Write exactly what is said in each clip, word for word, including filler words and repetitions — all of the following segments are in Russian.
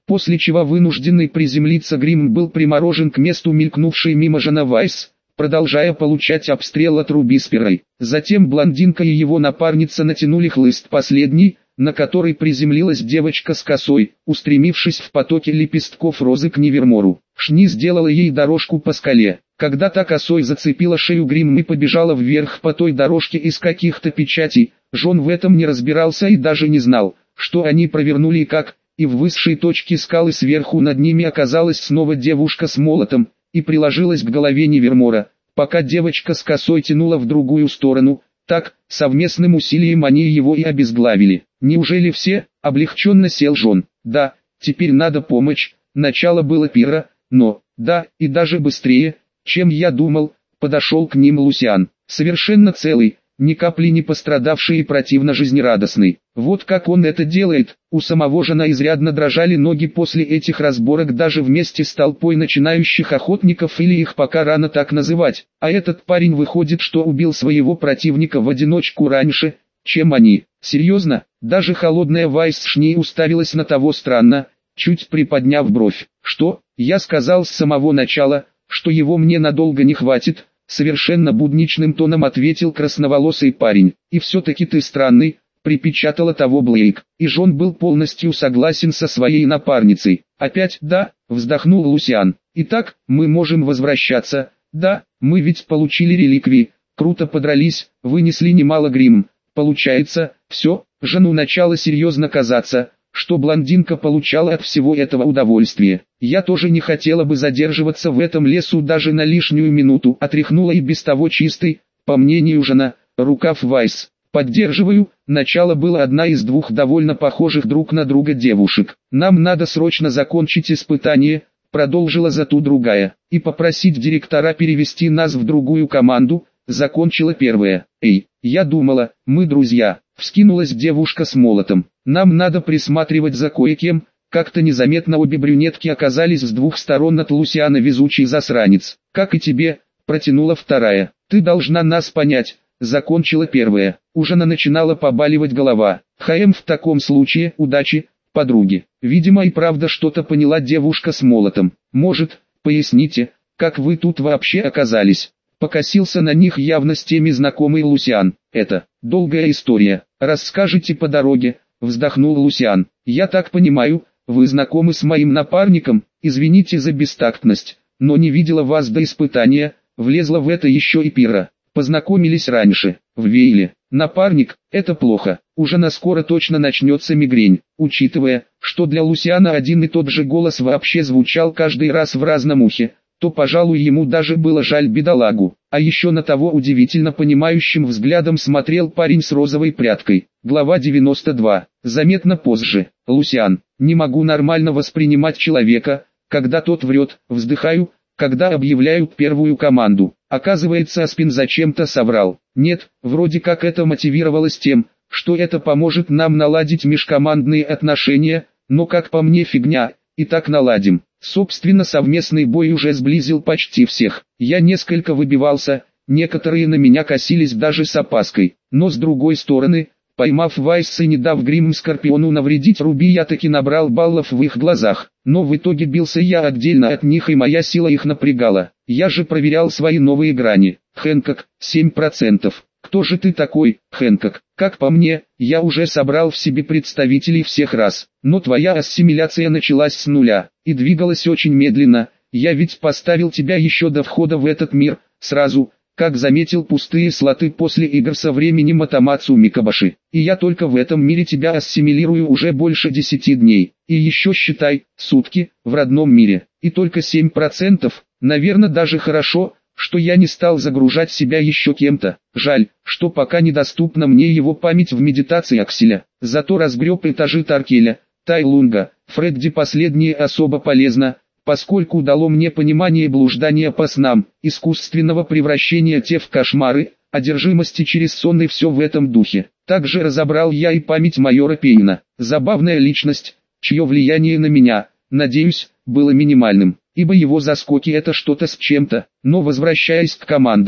после чего вынужденный приземлиться Грим был приморожен к месту мелькнувшей мимо жена Вайс, продолжая получать обстрел от Рубисперой. Затем блондинка и его напарница натянули хлыст последний, на который приземлилась девочка с косой, устремившись в потоке лепестков розы к Невермору. Шни сделала ей дорожку по скале. Когда та косой зацепила шею Гримм и побежала вверх по той дорожке из каких-то печатей, Джон в этом не разбирался и даже не знал, что они провернули и как, и в высшей точке скалы сверху над ними оказалась снова девушка с молотом, и приложилась к голове Невермора, пока девочка с косой тянула в другую сторону. Так, совместным усилием они его и обезглавили. Неужели все? Облегченно сел Джон. Да, теперь надо помощь. Начало было пира, но, да, и даже быстрее, чем я думал, подошел к ним Лусиан. Совершенно целый, ни капли не пострадавший и противно жизнерадостный. Вот как он это делает. У самого жена изрядно дрожали ноги после этих разборок даже вместе с толпой начинающих охотников, или их пока рано так называть. А этот парень выходит, что убил своего противника в одиночку раньше, чем они. Серьезно? Даже холодная Вайс Шни уставилась на того странно, чуть приподняв бровь. Что? Я сказал с самого начала, что его мне надолго не хватит. Совершенно будничным тоном ответил красноволосый парень. И все-таки ты странный, припечатала того Блейк. И Джон был полностью согласен со своей напарницей. Опять да, вздохнул Лусиан. Итак, мы можем возвращаться. Да, мы ведь получили реликвии, круто подрались, вынесли немало Гримм. Получается, все, жену начало серьезно казаться, что блондинка получала от всего этого удовольствие. Я тоже не хотела бы задерживаться в этом лесу даже на лишнюю минуту. Отряхнула и без того чистый, по мнению жена, рукав Вайс. Поддерживаю, начало было одна из двух довольно похожих друг на друга девушек. Нам надо срочно закончить испытание, продолжила зато другая, и попросить директора перевести нас в другую команду, закончила первая. Эй, я думала, мы друзья, вскинулась девушка с молотом. Нам надо присматривать за кое-кем. Как-то незаметно обе брюнетки оказались с двух сторон от Лусиана, везучий засранец. Как и тебе, протянула вторая. Ты должна нас понять, закончила первая. У Жена начинала побаливать голова. ХМ в таком случае, удачи, подруги. Видимо и правда что-то поняла девушка с молотом. Может, поясните, как вы тут вообще оказались? Покосился на них явно с теми знакомый Лусиан. Это долгая история. Расскажите по дороге, вздохнул Лусиан. Я так понимаю, вы знакомы с моим напарником? Извините за бестактность, но не видела вас до испытания. Влезла в это еще и пира. Познакомились раньше, в Вейле. Напарник, это плохо. Уже на скоро точно начнется мигрень. Учитывая, что для Лусиана один и тот же голос вообще звучал каждый раз в разном ухе, то, пожалуй, ему даже было жаль бедолагу. А еще на того удивительно понимающим взглядом смотрел парень с розовой прядкой. Глава девяносто два. Заметно позже. Лусиан. Не могу нормально воспринимать человека, когда тот врет. Вздыхаю, когда объявляют первую команду. Оказывается, Аспин зачем-то соврал. Нет, вроде как это мотивировалось тем, что это поможет нам наладить межкомандные отношения, но как по мне фигня, и так наладим. Собственно, совместный бой уже сблизил почти всех. Я несколько выбивался, некоторые на меня косились даже с опаской. Но с другой стороны, поймав Вайс и не дав Гримм Скорпиону навредить Руби, я таки набрал баллов в их глазах. Но в итоге бился я отдельно от них, и моя сила их напрягала. Я же проверял свои новые грани. Хэнкок, семь процентов. Кто же ты такой, Хэнкок? Как по мне, я уже собрал в себе представителей всех рас. Но твоя ассимиляция началась с нуля, и двигалась очень медленно. Я ведь поставил тебя еще до входа в этот мир, сразу, как заметил пустые слоты после игр со временем Атамацу Микабаши. И я только в этом мире тебя ассимилирую уже больше десяти дней. И еще считай, сутки, в родном мире. И только семь процентов, наверное, даже хорошо, что я не стал загружать себя еще кем-то. Жаль, что пока недоступна мне его память в медитации Акселя. Зато разгреб этажи Таркеля, Тайлунга, Фредди последнее особо полезно, поскольку дало мне понимание блуждания по снам, искусственного превращения те в кошмары, одержимости через сон и все в этом духе. Также разобрал я и память майора Пейна. Забавная личность, чье влияние на меня, надеюсь, было минимальным, ибо его заскоки это что-то с чем-то. Но возвращаясь к командам,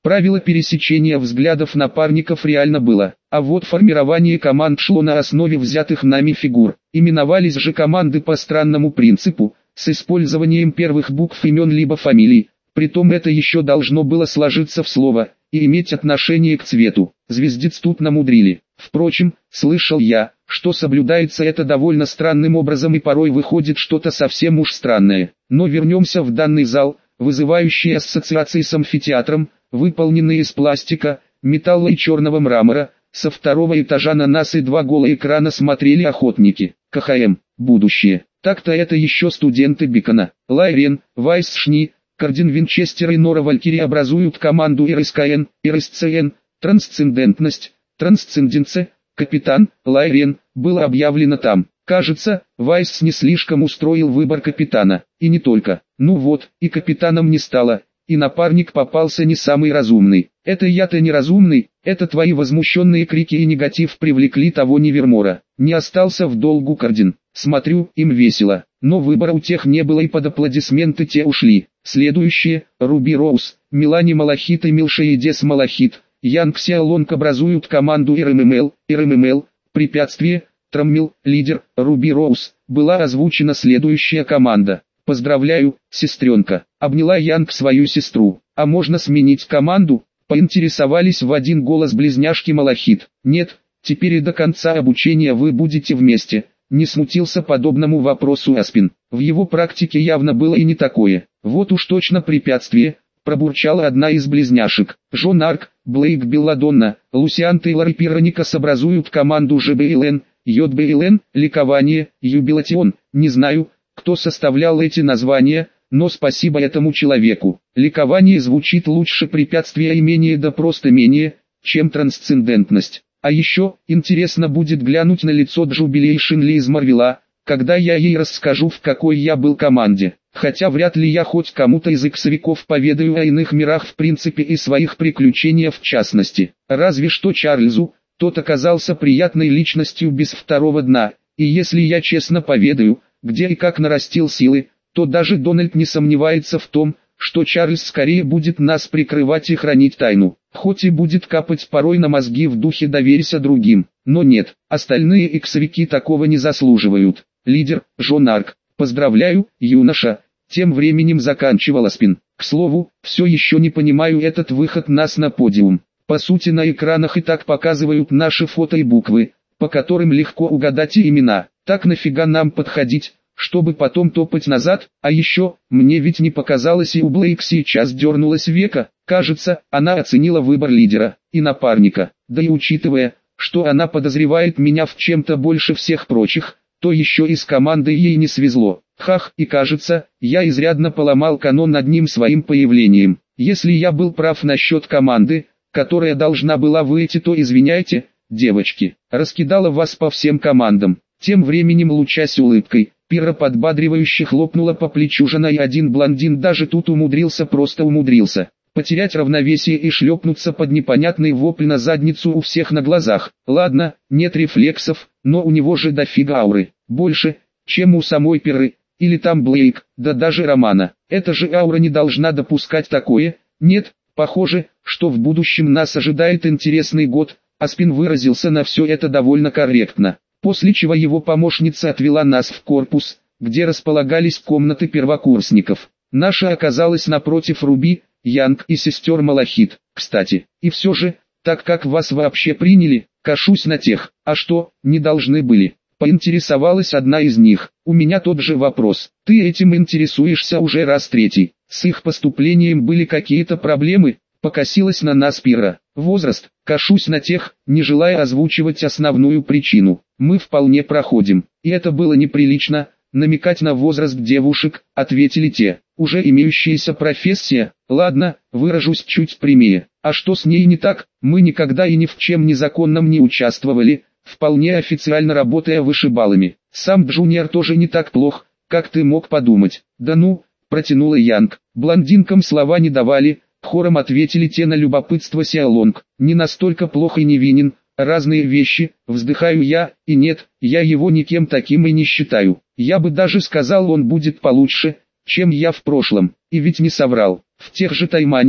Правило пересечения взглядов напарников реально было, а вот формирование команд шло на основе взятых нами фигур. Именовались же команды по странному принципу, с использованием первых букв имен либо фамилий, притом это еще должно было сложиться в слово и иметь отношение к цвету. Звездец тут намудрили. Впрочем, слышал я, что соблюдается это довольно странным образом и порой выходит что-то совсем уж странное. Но вернемся в данный зал, вызывающий ассоциации с амфитеатром, выполненный из пластика, металла и черного мрамора. Со второго этажа на нас и два голые экрана смотрели охотники. КХМ, будущее. Так-то это еще студенты Бикона. Лайрен, Вайс Шни, Кардин Винчестер и Нора Валькирия образуют команду РСКН, РСЦН, трансцендентность, трансценденция, капитан, Лайрен, было объявлено там. Кажется, Вайс не слишком устроил выбор капитана, и не только. Ну вот, и капитаном не стало, и напарник попался не самый разумный. Это я-то неразумный, это твои возмущенные крики и негатив привлекли того Невермора. Не остался в долгу Кардин. Смотрю, им весело, но выбора у тех не было и под аплодисменты те ушли. Следующие, Руби Роуз, Мелани Малахит и Милшеидес Малахит, Янг Сиалонг образуют команду РММЛ, РММЛ, препятствие, Траммил, лидер, Руби Роуз, была озвучена следующая команда. Поздравляю, сестренка, обняла Янг свою сестру, а можно сменить команду? Поинтересовались в один голос близняшки Малахит. Нет, теперь и до конца обучения вы будете вместе. Не смутился подобному вопросу Аспин. В его практике явно было и не такое. Вот уж точно препятствие, пробурчала одна из близняшек. Джон Арк, Блейк Белладонна, Лусиан Тейлор и Пироникас образуют команду ЖБЛН, ЙБЛН, Ликование, Юбилатион. Не знаю, кто составлял эти названия, но спасибо этому человеку. Ликование звучит лучше препятствия и менее, да просто менее, чем трансцендентность. А еще, интересно будет глянуть на лицо Джубилейшн Ли из Марвела, когда я ей расскажу, в какой я был команде. Хотя вряд ли я хоть кому-то из иксовиков поведаю о иных мирах в принципе и своих приключениях в частности. Разве что Чарльзу, тот оказался приятной личностью без второго дна, и если я честно поведаю, где и как нарастил силы, то даже Дональд не сомневается в том, что Чарльз скорее будет нас прикрывать и хранить тайну. Хоть и будет капать порой на мозги в духе «доверься другим», но нет, остальные иксовики такого не заслуживают. Лидер, Джон Арк, поздравляю, юноша, тем временем заканчивал Аспин. К слову, все еще не понимаю этот выход нас на подиум. По сути на экранах и так показывают наши фото и буквы, по которым легко угадать и имена. Так нафига нам подходить, чтобы потом топать назад? А еще, мне ведь не показалось, и у Блейк сейчас дернулось веко. Кажется, она оценила выбор лидера и напарника. Да и учитывая, что она подозревает меня в чем-то больше всех прочих, то еще и с командой ей не свезло. Хах, и кажется, я изрядно поломал канон одним своим появлением. Если я был прав насчет команды, которая должна была выйти, то извиняйте, девочки, раскидала вас по всем командам. Тем временем, лучась улыбкой, Пира подбадривающе хлопнула по плечу жена, и один блондин даже тут умудрился, просто умудрился потерять равновесие и шлепнуться под непонятный вопль на задницу у всех на глазах. Ладно, нет рефлексов, но у него же дофига ауры, больше, чем у самой Пиры, или там Блейк, да даже Романа. Эта же аура не должна допускать такое. Нет, похоже, что в будущем нас ожидает интересный год. Аспин выразился на все это довольно корректно. После чего его помощница отвела нас в корпус, где располагались комнаты первокурсников. Наша оказалась напротив Руби, Янг и сестер Малахит. Кстати, и все же, так как вас вообще приняли, кашусь на тех, а что, не должны были? Поинтересовалась одна из них. У меня тот же вопрос. Ты этим интересуешься уже раз третий. С их поступлением были какие-то проблемы? Покосилась на нас Пира. Возраст, кашусь на тех, не желая озвучивать основную причину. Мы вполне проходим. И это было неприлично, намекать на возраст девушек, ответили те. Уже имеющаяся профессия, ладно, выражусь чуть прямее. А что с ней не так? Мы никогда и ни в чем незаконном не участвовали, вполне официально работая вышибалами. Сам Джуниор тоже не так плох, как ты мог подумать. Да ну, протянула Янг. Блондинкам слова не давали, хором ответили те на любопытство Сиалонг. Не настолько плохо и невинен, разные вещи, вздыхаю я, и нет, я его никем таким и не считаю. Я бы даже сказал, он будет получше, чем я в прошлом. И ведь не соврал. В тех же Тайманинах,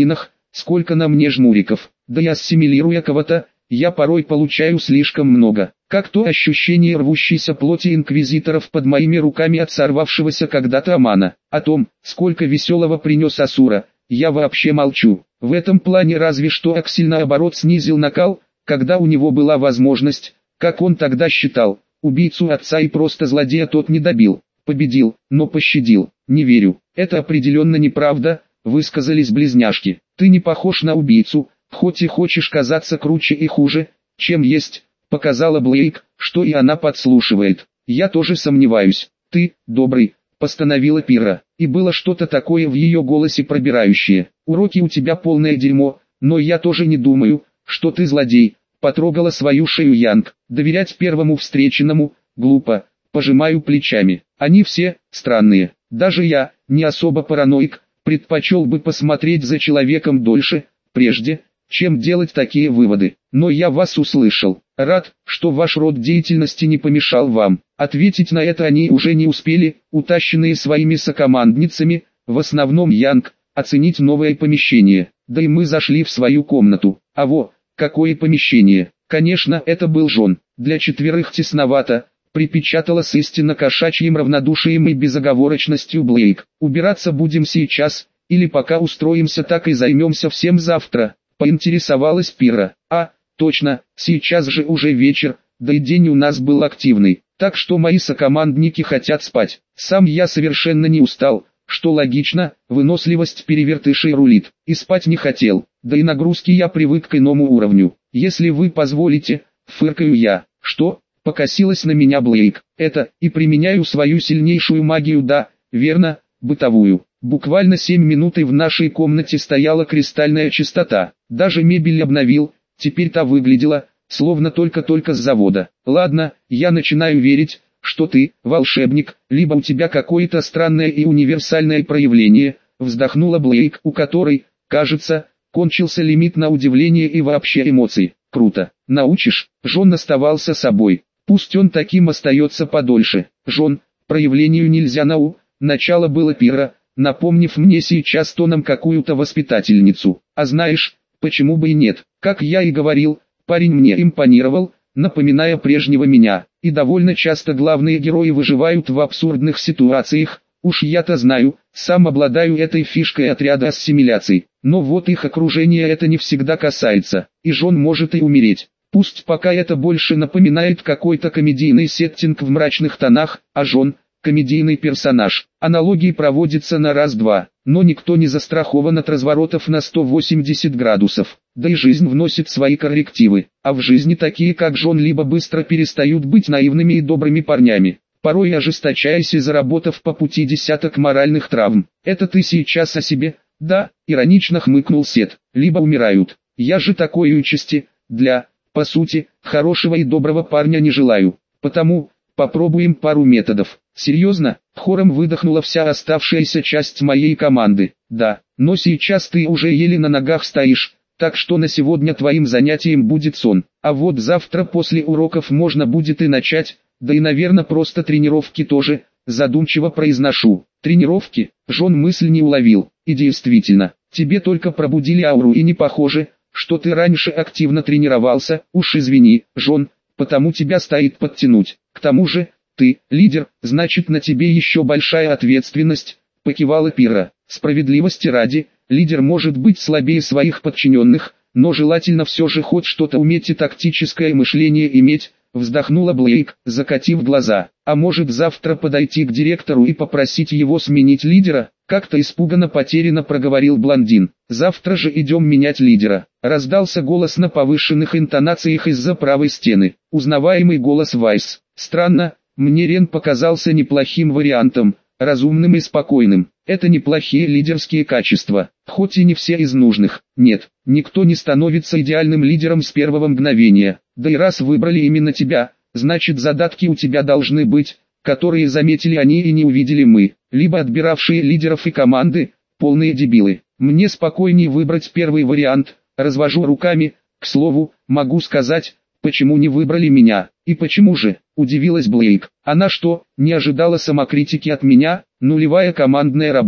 сколько на мне жмуриков, да и ассимилируя кого-то, я порой получаю слишком много, как то ощущение рвущейся плоти инквизиторов под моими руками от сорвавшегося когда-то Амана. О том, сколько веселого принес Асура, я вообще молчу. В этом плане разве что Аксель наоборот снизил накал, когда у него была возможность, как он тогда считал, убийцу отца и просто злодея тот не добил, победил, но пощадил. Не верю, это определенно неправда, высказались близняшки. Ты не похож на убийцу, хоть и хочешь казаться круче и хуже, чем есть, показала Блейк, что и она подслушивает. Я тоже сомневаюсь. Ты, добрый, постановила Пира, и было что-то такое в ее голосе пробирающее. Уроки у тебя полное дерьмо, но я тоже не думаю, что ты злодей. Потрогала свою шею Янг. Доверять первому встреченному, глупо, пожимаю плечами. Они все, странные. Даже я, не особо параноик, предпочел бы посмотреть за человеком дольше, прежде, чем делать такие выводы. Но я вас услышал. Рад, что ваш род деятельности не помешал вам. Ответить на это они уже не успели, утащенные своими сокомандницами, в основном Янг, оценить новое помещение. Да и мы зашли в свою комнату. А во, какое помещение. Конечно, это был Жон. Для четверых тесновато, припечатала с истинно кошачьим равнодушием и безоговорочностью Блейк. Убираться будем сейчас, или пока устроимся так и займемся всем завтра. Поинтересовалась Пира. А, точно, сейчас же уже вечер, да и день у нас был активный, так что мои сокомандники хотят спать. Сам я совершенно не устал, что логично, выносливость перевертышей рулит, и спать не хотел, да и нагрузки я привык к иному уровню. Если вы позволите, фыркаю я. Что? Покосилась на меня Блейк. Это, и применяю свою сильнейшую магию, да, верно, бытовую. Буквально семь минут и в нашей комнате стояла кристальная чистота. Даже мебель обновил, теперь та выглядела, словно только-только с завода. Ладно, я начинаю верить, что ты, волшебник, либо у тебя какое-то странное и универсальное проявление, вздохнула Блейк, у которой, кажется, кончился лимит на удивление и вообще эмоций. Круто. Научишь? Жон оставался собой. Пусть он таким остается подольше. Жон, проявлению нельзя нау. Начало было Пира, напомнив мне сейчас тоном какую-то воспитательницу. А знаешь, почему бы и нет? Как я и говорил, парень мне импонировал, напоминая прежнего меня. И довольно часто главные герои выживают в абсурдных ситуациях. Уж я-то знаю, сам обладаю этой фишкой отряда ассимиляций. Но вот их окружение это не всегда касается. И Жон может и умереть. Пусть пока это больше напоминает какой-то комедийный сеттинг в мрачных тонах, а Жон – комедийный персонаж. Аналогии проводятся на раз-два, но никто не застрахован от разворотов на сто восемьдесят градусов. Да и жизнь вносит свои коррективы, а в жизни такие как Жон либо быстро перестают быть наивными и добрыми парнями, порой ожесточаясь и заработав по пути десяток моральных травм. Это ты сейчас о себе? Да, иронично хмыкнул Сет. Либо умирают. Я же такой участи, для, по сути, хорошего и доброго парня не желаю. Потому, попробуем пару методов. Серьезно? Хором выдохнула вся оставшаяся часть моей команды. Да, но сейчас ты уже еле на ногах стоишь, так что на сегодня твоим занятием будет сон. А вот завтра после уроков можно будет и начать, да и наверное просто тренировки тоже, задумчиво произношу. Тренировки? Жон мысль не уловил. И действительно, тебе только пробудили ауру и не похоже, что ты раньше активно тренировался. Уж извини, Жон, потому тебя стоит подтянуть. К тому же, ты, лидер, значит на тебе еще большая ответственность, покивала Пира. Справедливости ради, лидер может быть слабее своих подчиненных, но желательно все же хоть что-то уметь и тактическое мышление иметь, вздохнула Блейк, закатив глаза. А может завтра подойти к директору и попросить его сменить лидера? Как-то испуганно потерянно проговорил блондин. Завтра же идем менять лидера. Раздался голос на повышенных интонациях из-за правой стены. Узнаваемый голос Вайс. Странно, мне Рен показался неплохим вариантом, разумным и спокойным. Это неплохие лидерские качества, хоть и не все из нужных. Нет, никто не становится идеальным лидером с первого мгновения. Да и раз выбрали именно тебя, значит задатки у тебя должны быть, которые заметили они и не увидели мы, либо отбиравшие лидеров и команды, полные дебилы. Мне спокойнее выбрать первый вариант, развожу руками. К слову, могу сказать, почему не выбрали меня, и почему же, удивилась Блейк. Она что, не ожидала самокритики от меня? Нулевая командная работа.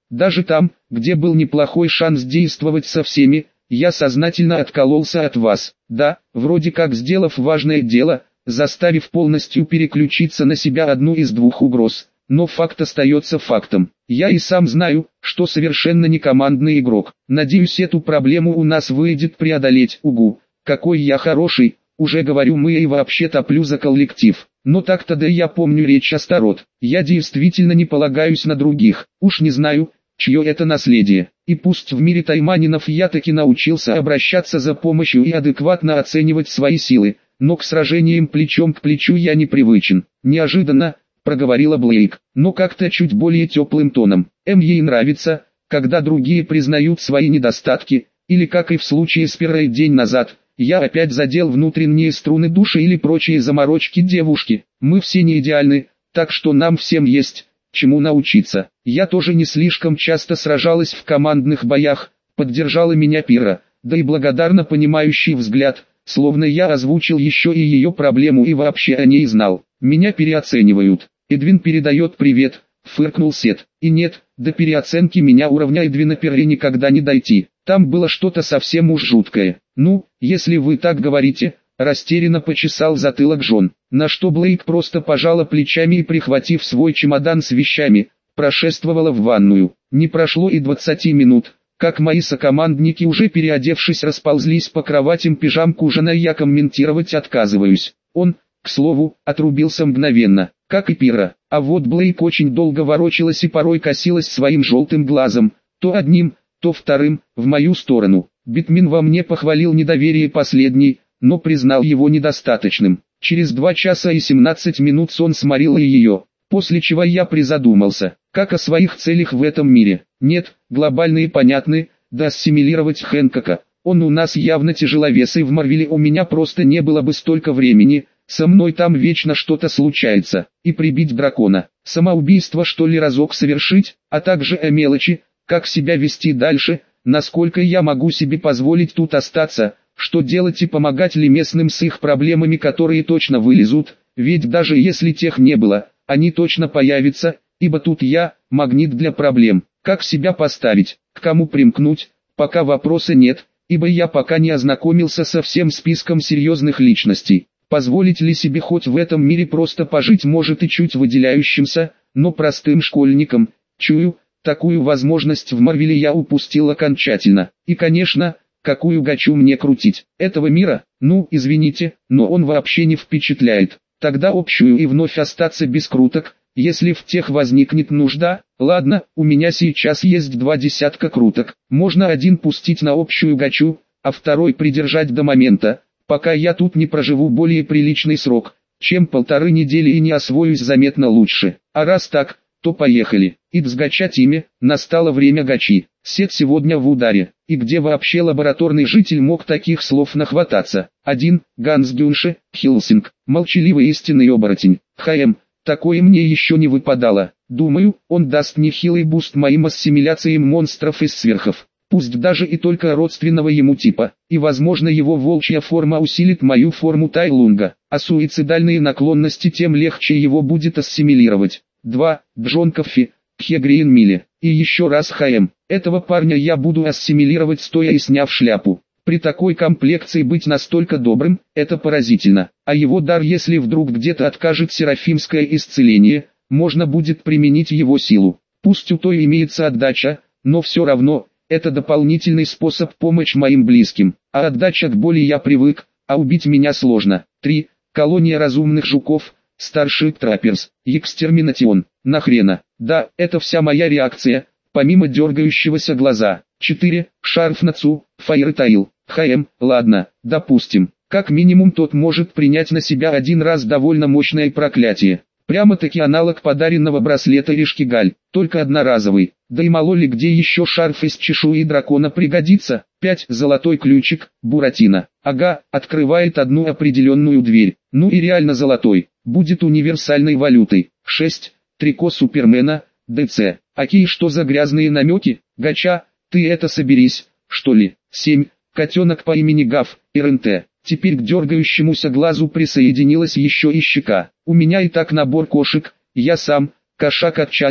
Даже там, где был неплохой шанс действовать со всеми, я сознательно откололся от вас. Да, вроде как сделав важное дело, заставив полностью переключиться на себя одну из двух угроз. Но факт остается фактом. Я и сам знаю, что совершенно не командный игрок. Надеюсь, эту проблему у нас выйдет преодолеть. Угу, какой я хороший, уже говорю, мы и вообще топлю за коллектив. Но так-то да я помню речь Астарот. Я действительно не полагаюсь на других. Уж не знаю, чье это наследие. И пусть в мире тайманинов я таки научился обращаться за помощью и адекватно оценивать свои силы, но к сражениям плечом к плечу я не привычен. Неожиданно проговорила Блейк, но как-то чуть более теплым тоном. Эм ей нравится, когда другие признают свои недостатки, или как и в случае с Перой день назад, я опять задел внутренние струны души или прочие заморочки девушки. Мы все не идеальны, так что нам всем есть чему научиться. Я тоже не слишком часто сражалась в командных боях, поддержала меня Пира, да и благодарно понимающий взгляд, словно я озвучил еще и ее проблему и вообще о ней знал. Меня переоценивают. Эдвин передает привет, фыркнул Сет. И нет, до переоценки меня уровня Эдвина Перри никогда не дойти. Там было что-то совсем уж жуткое. Ну, если вы так говорите, растерянно почесал затылок Джон. На что Блейк просто пожала плечами и, прихватив свой чемодан с вещами, прошествовала в ванную. Не прошло и двадцати минут, как мои сокомандники, уже переодевшись, расползлись по кроватям пижамку ужина, я комментировать отказываюсь. Он, к слову, отрубился мгновенно, как и Пира. А вот Блейк очень долго ворочалась и порой косилась своим желтым глазом, то одним, то вторым, в мою сторону. Битмин во мне похвалил недоверие последней, но признал его недостаточным. Через два часа и семнадцать минут сон сморил и ее, после чего я призадумался, как о своих целях в этом мире. Нет, глобальные понятны, да ассимилировать Хэнкока. Он у нас явно тяжеловес, и в Марвеле у меня просто не было бы столько времени. Со мной там вечно что-то случается. И прибить дракона, самоубийство что ли разок совершить, а также о мелочи, как себя вести дальше, насколько я могу себе позволить тут остаться, что делать и помогать ли местным с их проблемами, которые точно вылезут, ведь даже если тех не было, они точно появятся, ибо тут я, магнит для проблем. Как себя поставить, к кому примкнуть, пока вопроса нет, ибо я пока не ознакомился со всем списком серьезных личностей. Позволить ли себе хоть в этом мире просто пожить, может и чуть выделяющимся, но простым школьником, чую, такую возможность в Марвеле я упустил окончательно. И конечно, какую гачу мне крутить? Этого мира? Ну, извините, но он вообще не впечатляет. Тогда общую и вновь остаться без круток, если в тех возникнет нужда. Ладно, у меня сейчас есть два десятка круток. Можно один пустить на общую гачу, а второй придержать до момента, пока я тут не проживу более приличный срок, чем полторы недели и не освоюсь заметно лучше. А раз так, то поехали. Итс гача Тиме, настало время гачи. Сет сегодня в ударе. И где вообще лабораторный житель мог таких слов нахвататься? Один, Ганс Гюнше, Хилсинг, молчаливый истинный оборотень. ХМ, такое мне еще не выпадало. Думаю, он даст нехилый буст моим ассимиляциям монстров из сверхов. Пусть даже и только родственного ему типа, и возможно его волчья форма усилит мою форму Тайлунга, а суицидальные наклонности тем легче его будет ассимилировать. два. Джон Коффи, Хегриен Милли, и еще раз ХМ. Этого парня я буду ассимилировать стоя и сняв шляпу. При такой комплекции быть настолько добрым, это поразительно. А его дар, если вдруг где-то откажет серафимское исцеление, можно будет применить его силу. Пусть у той имеется отдача, но все равно, это дополнительный способ помочь моим близким. А отдача к боли я привык, а убить меня сложно. три. Колония разумных жуков, Старшип Трапперс, Экстерминатион. Нахрена? Да, это вся моя реакция, помимо дергающегося глаза. четыре. Шарф Нацу, Фаертаил. ХМ, ладно, допустим. Как минимум тот может принять на себя один раз довольно мощное проклятие. Прямо-таки аналог подаренного браслета Ришкигаль, только одноразовый. Да и мало ли где еще шарф из чешуи дракона пригодится. пять. Золотой ключик, Буратино. Ага, открывает одну определенную дверь. Ну и реально золотой, будет универсальной валютой. шесть. Трико Супермена, ДЦ. Окей, что за грязные намеки? Гача, ты это соберись, что ли? семь. Котенок по имени Гав, РНТ. Теперь к дергающемуся глазу присоединилась еще и щека. У меня и так набор кошек, я сам, кошак отчасти,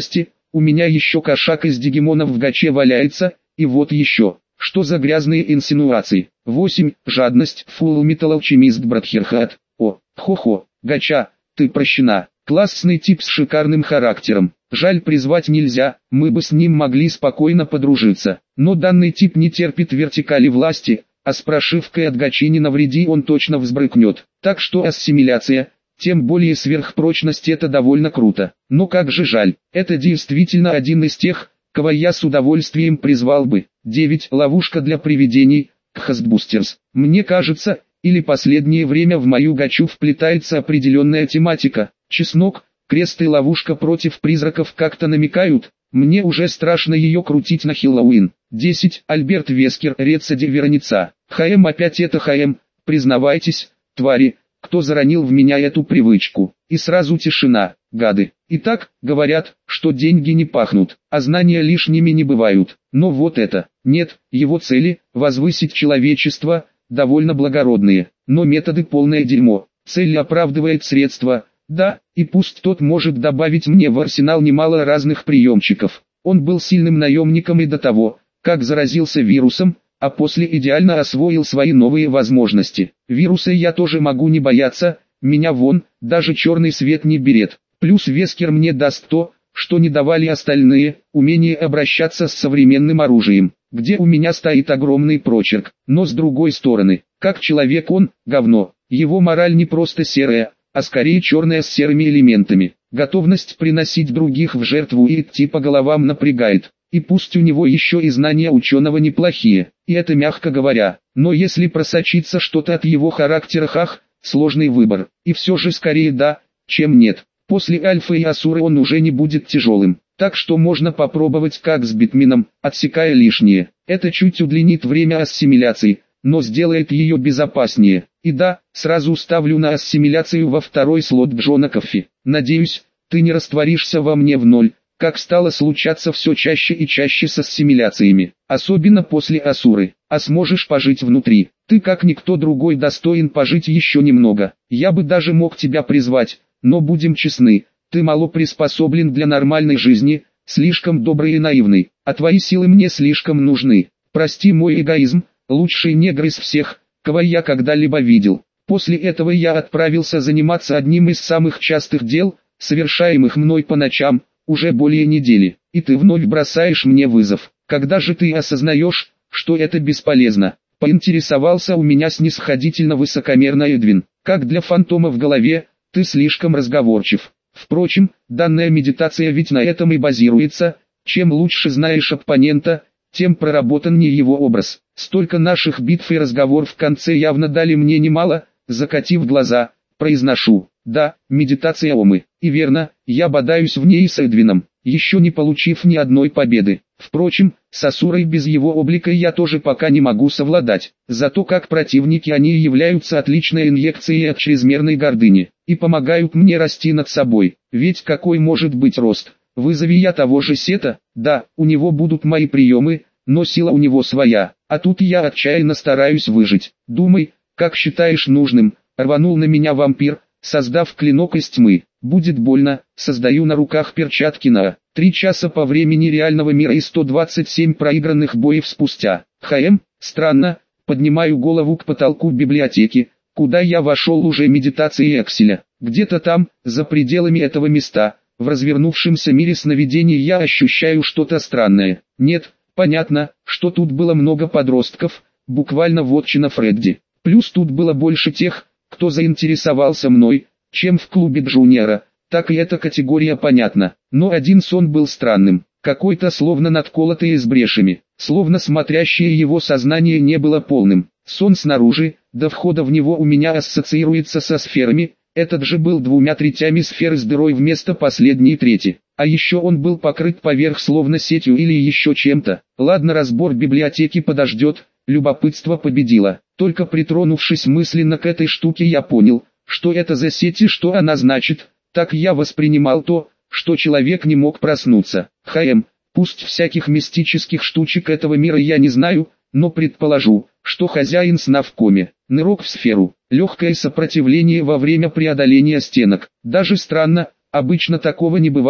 у меня еще кошак из дигимонов в гаче валяется, и вот еще. Что за грязные инсинуации? восемь. Жадность. Full Metal Alchemist Братхерхат. О, хо-хо, гача, ты прощена. Классный тип с шикарным характером. Жаль, призвать нельзя, мы бы с ним могли спокойно подружиться. Но данный тип не терпит вертикали власти, а с прошивкой от гачи не навреди, он точно взбрыкнет. Так что ассимиляция, тем более сверхпрочность, это довольно круто. Но как же жаль, это действительно один из тех, кого я с удовольствием призвал бы. девять. Ловушка для привидений. Ghostbusters. Мне кажется, или последнее время в мою гачу вплетается определенная тематика. Чеснок, крест и ловушка против призраков как-то намекают. Мне уже страшно ее крутить на Хэллоуин. десять. Альберт Вескер. Рецидивирница. ХМ, опять это ХМ. Признавайтесь, твари, кто заронил в меня эту привычку. И сразу тишина, гады. Итак, говорят, что деньги не пахнут, а знания лишними не бывают. Но вот это, нет, его цели, возвысить человечество, довольно благородные, но методы полное дерьмо. Цель оправдывает средства, да, и пусть тот может добавить мне в арсенал немало разных приемчиков. Он был сильным наемником и до того, как заразился вирусом, а после идеально освоил свои новые возможности. Вируса я тоже могу не бояться, меня вон, даже черный свет не берет. Плюс Вескер мне даст то, что не давали остальные, умение обращаться с современным оружием, где у меня стоит огромный прочерк. Но с другой стороны, как человек он, говно. Его мораль не просто серая, а скорее черная с серыми элементами. Готовность приносить других в жертву и идти по головам напрягает. И пусть у него еще и знания ученого неплохие, и это мягко говоря, но если просочится что-то от его характера, хах, сложный выбор, и все же скорее да, чем нет. После Альфа и Асуры он уже не будет тяжелым, так что можно попробовать как с Битменом, отсекая лишнее. Это чуть удлинит время ассимиляции, но сделает ее безопаснее. И да, сразу ставлю на ассимиляцию во второй слот Джона Коффи. Надеюсь, ты не растворишься во мне в ноль, как стало случаться все чаще и чаще с ассимиляциями, особенно после Асуры. А сможешь пожить внутри, ты как никто другой достоин пожить еще немного. Я бы даже мог тебя призвать, но будем честны, ты мало приспособлен для нормальной жизни, слишком добрый и наивный, а твои силы мне слишком нужны. Прости мой эгоизм, лучший негр из всех, кого я когда-либо видел. После этого я отправился заниматься одним из самых частых дел, совершаемых мной по ночам, уже более недели, и ты вновь бросаешь мне вызов. Когда же ты осознаешь, что это бесполезно? Поинтересовался у меня снисходительно высокомерно Эдвин. Как для фантома в голове, ты слишком разговорчив. Впрочем, данная медитация ведь на этом и базируется. Чем лучше знаешь оппонента, тем проработаннее его образ. Столько наших битв и разговор в конце явно дали мне немало. Закатив глаза, произношу: да, медитация Омы. И верно, я бодаюсь в ней с Эдвином, еще не получив ни одной победы. Впрочем, с Асурой без его облика я тоже пока не могу совладать. Зато как противники они являются отличной инъекцией от чрезмерной гордыни, и помогают мне расти над собой. Ведь какой может быть рост? Вызови я того же Сета, да, у него будут мои приемы, но сила у него своя, а тут я отчаянно стараюсь выжить. Думай, как считаешь нужным. Рванул на меня вампир, создав клинок из тьмы. Будет больно, создаю на руках перчатки на три часа по времени реального мира и сто двадцать семь проигранных боев спустя. ХМ, странно, поднимаю голову к потолку библиотеки, куда я вошел уже медитацией Экселя. Где-то там, за пределами этого места, в развернувшемся мире сновидений я ощущаю что-то странное. Нет, понятно, что тут было много подростков, буквально вотчина Фредди. Плюс тут было больше тех, кто заинтересовался мной, чем в клубе Джуниора, так и эта категория понятна. Но один сон был странным, какой-то словно надколотый с брешами, словно смотрящее его сознание не было полным. Сон снаружи, до входа в него у меня ассоциируется со сферами, этот же был двумя третями сферы с дырой вместо последней трети. А еще он был покрыт поверх словно сетью или еще чем-то. Ладно, разбор библиотеки подождет, любопытство победило. Только притронувшись мысленно к этой штуке, я понял, что это за сеть и что она значит. Так я воспринимал то, что человек не мог проснуться. ХМ, пусть всяких мистических штучек этого мира я не знаю, но предположу, что хозяин сна в коме. Нырок в сферу, легкое сопротивление во время преодоления стенок. Даже странно, обычно такого не бывает,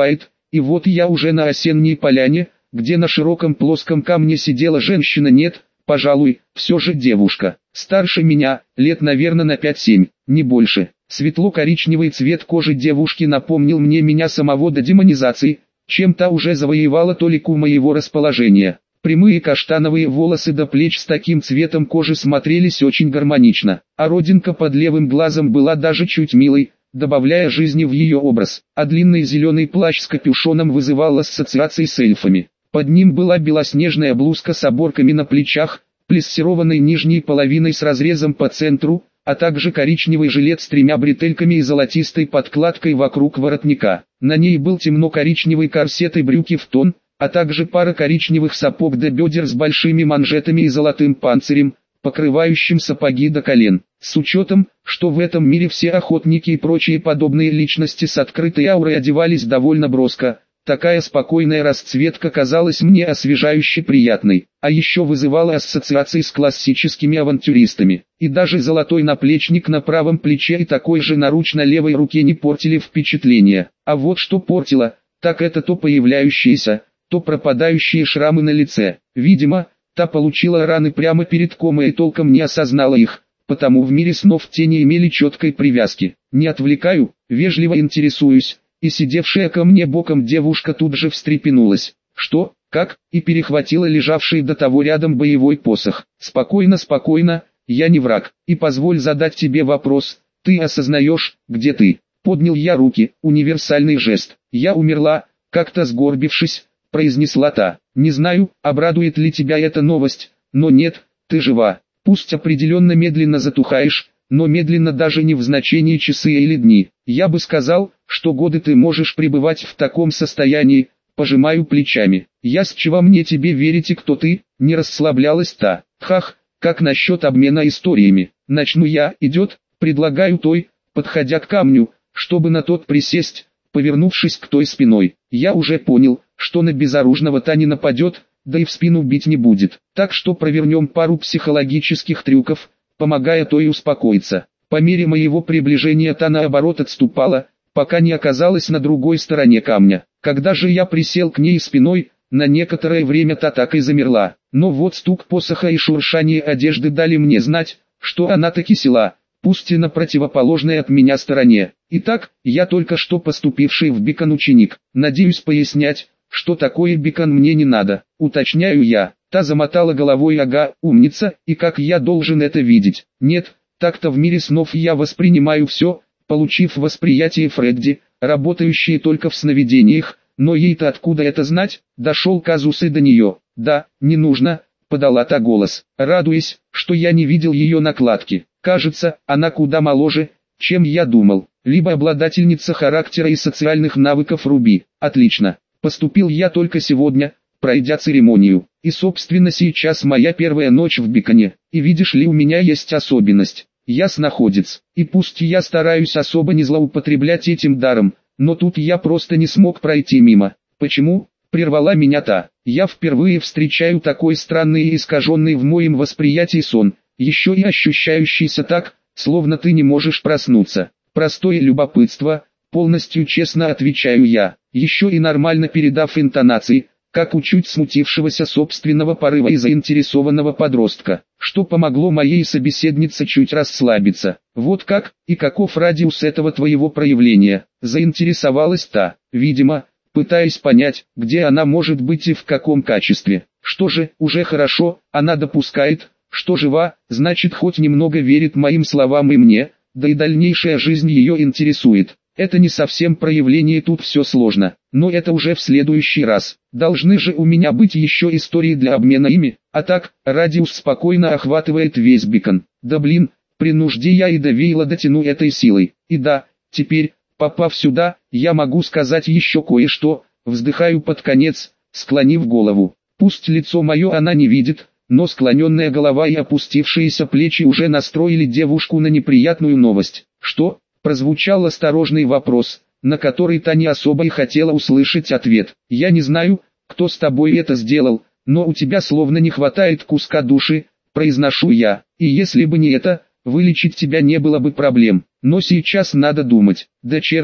и вот я уже на осенней поляне, где на широком плоском камне сидела женщина, нет, пожалуй, все же девушка, старше меня, лет наверное на пять-семь, не больше. Светло-коричневый цвет кожи девушки напомнил мне меня самого до демонизации, чем-то уже завоевала толику моего расположения. Прямые каштановые волосы до плеч с таким цветом кожи смотрелись очень гармонично, а родинка под левым глазом была даже чуть милой, добавляя жизни в ее образ, а длинный зеленый плащ с капюшоном вызывал ассоциации с эльфами. Под ним была белоснежная блузка с оборками на плечах, плессированной нижней половиной с разрезом по центру, а также коричневый жилет с тремя бретельками и золотистой подкладкой вокруг воротника. На ней был темно-коричневый корсет и брюки в тон, а также пара коричневых сапог до бедер с большими манжетами и золотым панцирем, покрывающим сапоги до колен. С учетом, что в этом мире все охотники и прочие подобные личности с открытой аурой одевались довольно броско, такая спокойная расцветка казалась мне освежающе приятной, а еще вызывала ассоциации с классическими авантюристами. И даже золотой наплечник на правом плече и такой же наруч на левой руке не портили впечатление. А вот что портило, так это то появляющиеся, то пропадающие шрамы на лице. Видимо, та получила раны прямо перед комой и толком не осознала их, потому в мире снов тени имели четкой привязки. Не отвлекаю, вежливо интересуюсь, и сидевшая ко мне боком девушка тут же встрепенулась. Что, как, и перехватила лежавший до того рядом боевой посох. Спокойно, спокойно, я не враг, и позволь задать тебе вопрос, ты осознаешь, где ты? Поднял я руки, универсальный жест. Я умерла, как-то сгорбившись, произнесла та. Не знаю, обрадует ли тебя эта новость, но нет, ты жива. Пусть определенно медленно затухаешь, но медленно даже не в значении часы или дни. Я бы сказал, что годы ты можешь пребывать в таком состоянии, пожимаю плечами. Я с чего мне тебе верить и кто ты, не расслаблялась та. Хах, как насчет обмена историями? Начну я, идет, предлагаю той, подходя к камню, чтобы на тот присесть, повернувшись к той спиной. Я уже понял, что на безоружного та не нападет, да и в спину бить не будет. Так что провернем пару психологических трюков, помогая той успокоиться. По мере моего приближения та наоборот отступала, пока не оказалась на другой стороне камня. Когда же я присел к ней спиной, на некоторое время та так и замерла. Но вот стук посоха и шуршание одежды дали мне знать, что она таки села, пусть и на противоположной от меня стороне. Итак, я только что поступивший в Бикон ученик. Надеюсь пояснять, что такое Бикон мне не надо. Уточняю я. Та замотала головой: ага, умница, и как я должен это видеть? Нет, так-то в мире снов я воспринимаю все, получив восприятие Фредди, работающее только в сновидениях, но ей-то откуда это знать? Дошел казус и до нее. Да, не нужно, подала та голос, радуясь, что я не видел ее накладки. Кажется, она куда моложе, чем я думал. Либо обладательница характера и социальных навыков Руби. Отлично. Поступил я только сегодня, пройдя церемонию. И собственно сейчас моя первая ночь в Биконе. И видишь ли, у меня есть особенность. Я сноходец. И пусть я стараюсь особо не злоупотреблять этим даром, но тут я просто не смог пройти мимо. Почему? Прервала меня та. Я впервые встречаю такой странный и искаженный в моем восприятии сон, еще и ощущающийся так, словно ты не можешь проснуться. Простое любопытство, полностью честно отвечаю я, еще и нормально передав интонации, как у чуть смутившегося собственного порыва и заинтересованного подростка, что помогло моей собеседнице чуть расслабиться. Вот как, и каков радиус этого твоего проявления, заинтересовалась та, видимо, пытаясь понять, где она может быть и в каком качестве. Что же, уже хорошо, она допускает, что жива, значит хоть немного верит моим словам и мне, да и дальнейшая жизнь ее интересует. Это не совсем проявление, тут все сложно, но это уже в следующий раз. Должны же у меня быть еще истории для обмена ими, а так, радиус спокойно охватывает весь Бикон. Да блин, при нужде я и до Вейла дотяну этой силой. И да, теперь, попав сюда, я могу сказать еще кое-что, вздыхаю под конец, склонив голову. Пусть лицо мое она не видит, но склоненная голова и опустившиеся плечи уже настроили девушку на неприятную новость. Что? Прозвучал осторожный вопрос, на который та не особо и хотела услышать ответ. «Я не знаю, кто с тобой это сделал, но у тебя словно не хватает куска души», произношу я. «И если бы не это, вылечить тебя не было бы проблем. Но сейчас надо думать. Да черт,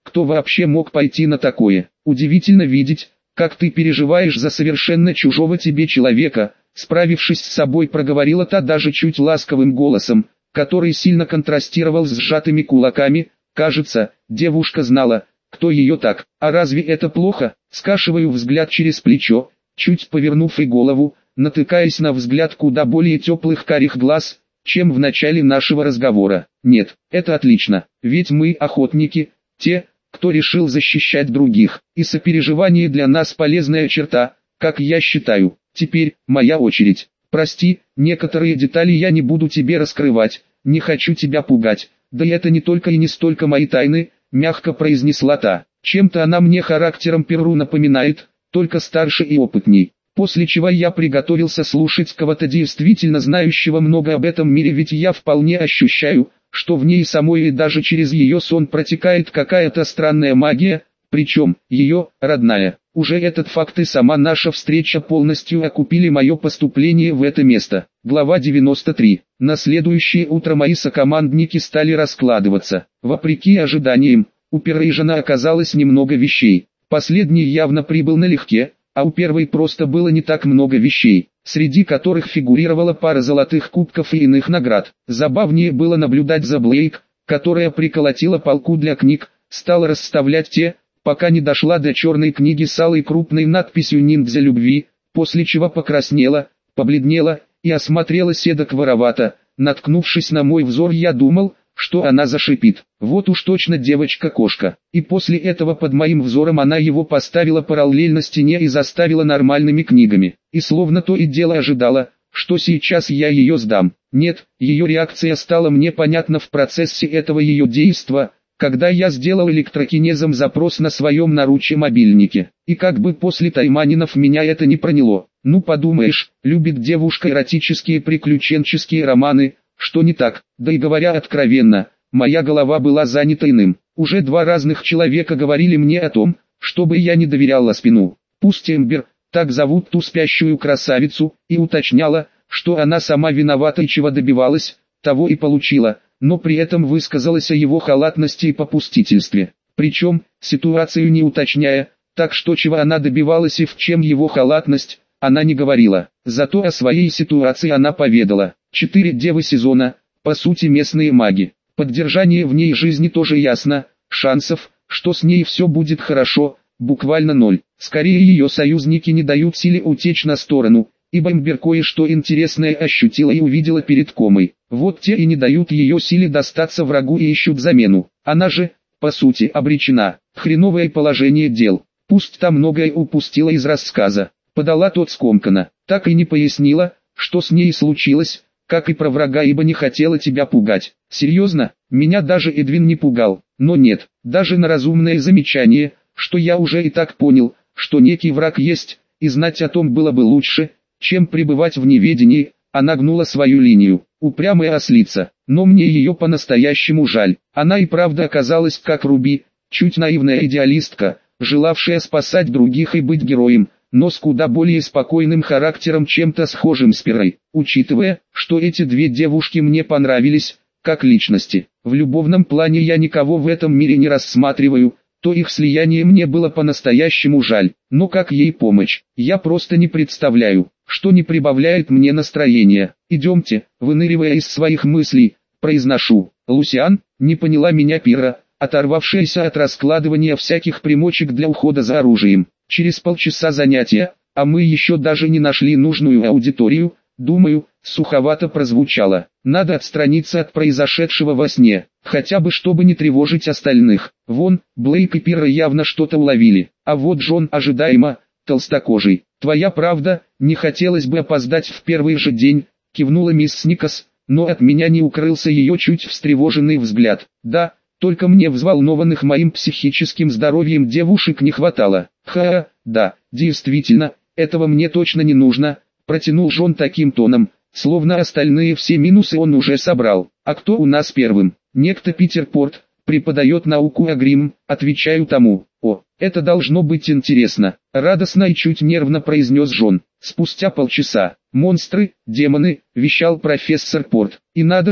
Кто вообще мог пойти на такое? Удивительно видеть, как ты переживаешь за совершенно чужого тебе человека, справившись с собой, проговорила та даже чуть ласковым голосом, который сильно контрастировал с сжатыми кулаками. Кажется, девушка знала, кто ее так. А разве это плохо? Скашиваю взгляд через плечо, чуть повернув и голову, натыкаясь на взгляд куда более теплых карих глаз, чем в начале нашего разговора. Нет, это отлично, ведь мы охотники, те, кто решил защищать других, и сопереживание для нас полезная черта, как я считаю. Теперь, моя очередь. Прости, некоторые детали я не буду тебе раскрывать, не хочу тебя пугать, да и это не только и не столько мои тайны, мягко произнесла та. Чем-то она мне характером Перру напоминает, только старше и опытней. После чего я приготовился слушать кого-то действительно знающего много об этом мире, ведь я вполне ощущаю, что в ней самой и даже через ее сон протекает какая-то странная магия, причем, ее, родная. Уже этот факт и сама наша встреча полностью окупили мое поступление в это место. Глава девяносто три. На следующее утро мои сокомандники стали раскладываться. Вопреки ожиданиям, у Перрейжена оказалось немного вещей. Последний явно прибыл налегке, а у первой просто было не так много вещей, среди которых фигурировала пара золотых кубков и иных наград. Забавнее было наблюдать за Блейк, которая приколотила полку для книг, стала расставлять те, пока не дошла до черной книги с алой крупной надписью «Ниндзя любви», после чего покраснела, побледнела и осмотрелась эдак воровато. Наткнувшись на мой взор, я думал, что она зашипит. Вот уж точно девочка-кошка. И после этого под моим взором она его поставила параллельно стене и заставила нормальными книгами. И словно то и дело ожидала, что сейчас я ее сдам. Нет, ее реакция стала мне понятна в процессе этого ее действа, когда я сделал электрокинезом запрос на своем наруче мобильнике. И как бы после тайманинов меня это не проняло. Ну подумаешь, любит девушка эротические приключенческие романы, что не так? Да и говоря откровенно, моя голова была занята иным. Уже два разных человека говорили мне о том, чтобы я не доверяла спину. Пусть Эмбер, так зовут ту спящую красавицу, и уточняла, что она сама виновата и чего добивалась, того и получила, но при этом высказалась о его халатности и попустительстве. Причем, ситуацию не уточняя, так что чего она добивалась и в чем его халатность, она не говорила. Зато о своей ситуации она поведала. Четыре девы сезона, по сути местные маги. Поддержание в ней жизни тоже ясно, шансов, что с ней все будет хорошо, буквально ноль. Скорее ее союзники не дают силе утечь на сторону, ибо Эмбер кое-что интересное ощутила и увидела перед комой. Вот те и не дают ее силе достаться врагу и ищут замену. Она же, по сути, обречена. Хреновое положение дел. Пусть там многое упустила из рассказа. Подала тот скомканно. Так и не пояснила, что с ней случилось, как и про врага, ибо не хотела тебя пугать. Серьезно, меня даже Эдвин не пугал. Но нет, даже на разумное замечание, что я уже и так понял, что некий враг есть, и знать о том было бы лучше, чем пребывать в неведении. Она гнула свою линию. Упрямая ослица, но мне ее по-настоящему жаль. Она и правда оказалась как Руби, чуть наивная идеалистка, желавшая спасать других и быть героем, но с куда более спокойным характером, чем-то схожим с Перрой. Учитывая, что эти две девушки мне понравились, как личности, в любовном плане я никого в этом мире не рассматриваю, то их слияние мне было по-настоящему жаль. Но как ей помочь, я просто не представляю, что не прибавляет мне настроения. Идемте, выныривая из своих мыслей, произношу. Лусиан, не поняла меня Перра, оторвавшаяся от раскладывания всяких примочек для ухода за оружием. Через полчаса занятия, а мы еще даже не нашли нужную аудиторию, думаю, суховато прозвучало. Надо отстраниться от произошедшего во сне, хотя бы чтобы не тревожить остальных. Вон, Блейк и Перра явно что-то уловили, а вот Джон ожидаемо, толстокожий. Твоя правда, не хотелось бы опоздать в первый же день, кивнула мисс Никас, но от меня не укрылся ее чуть встревоженный взгляд. Да, только мне взволнованных моим психическим здоровьем девушек не хватало. Ха, да, действительно, этого мне точно не нужно, протянул Джон таким тоном, словно остальные все минусы он уже собрал. А кто у нас первым? Некто Питер Порт, преподает науку о грим, отвечаю тому. О, это должно быть интересно, радостно и чуть нервно произнес Джон. Спустя полчаса, монстры, демоны, вещал профессор Порт. И надо же,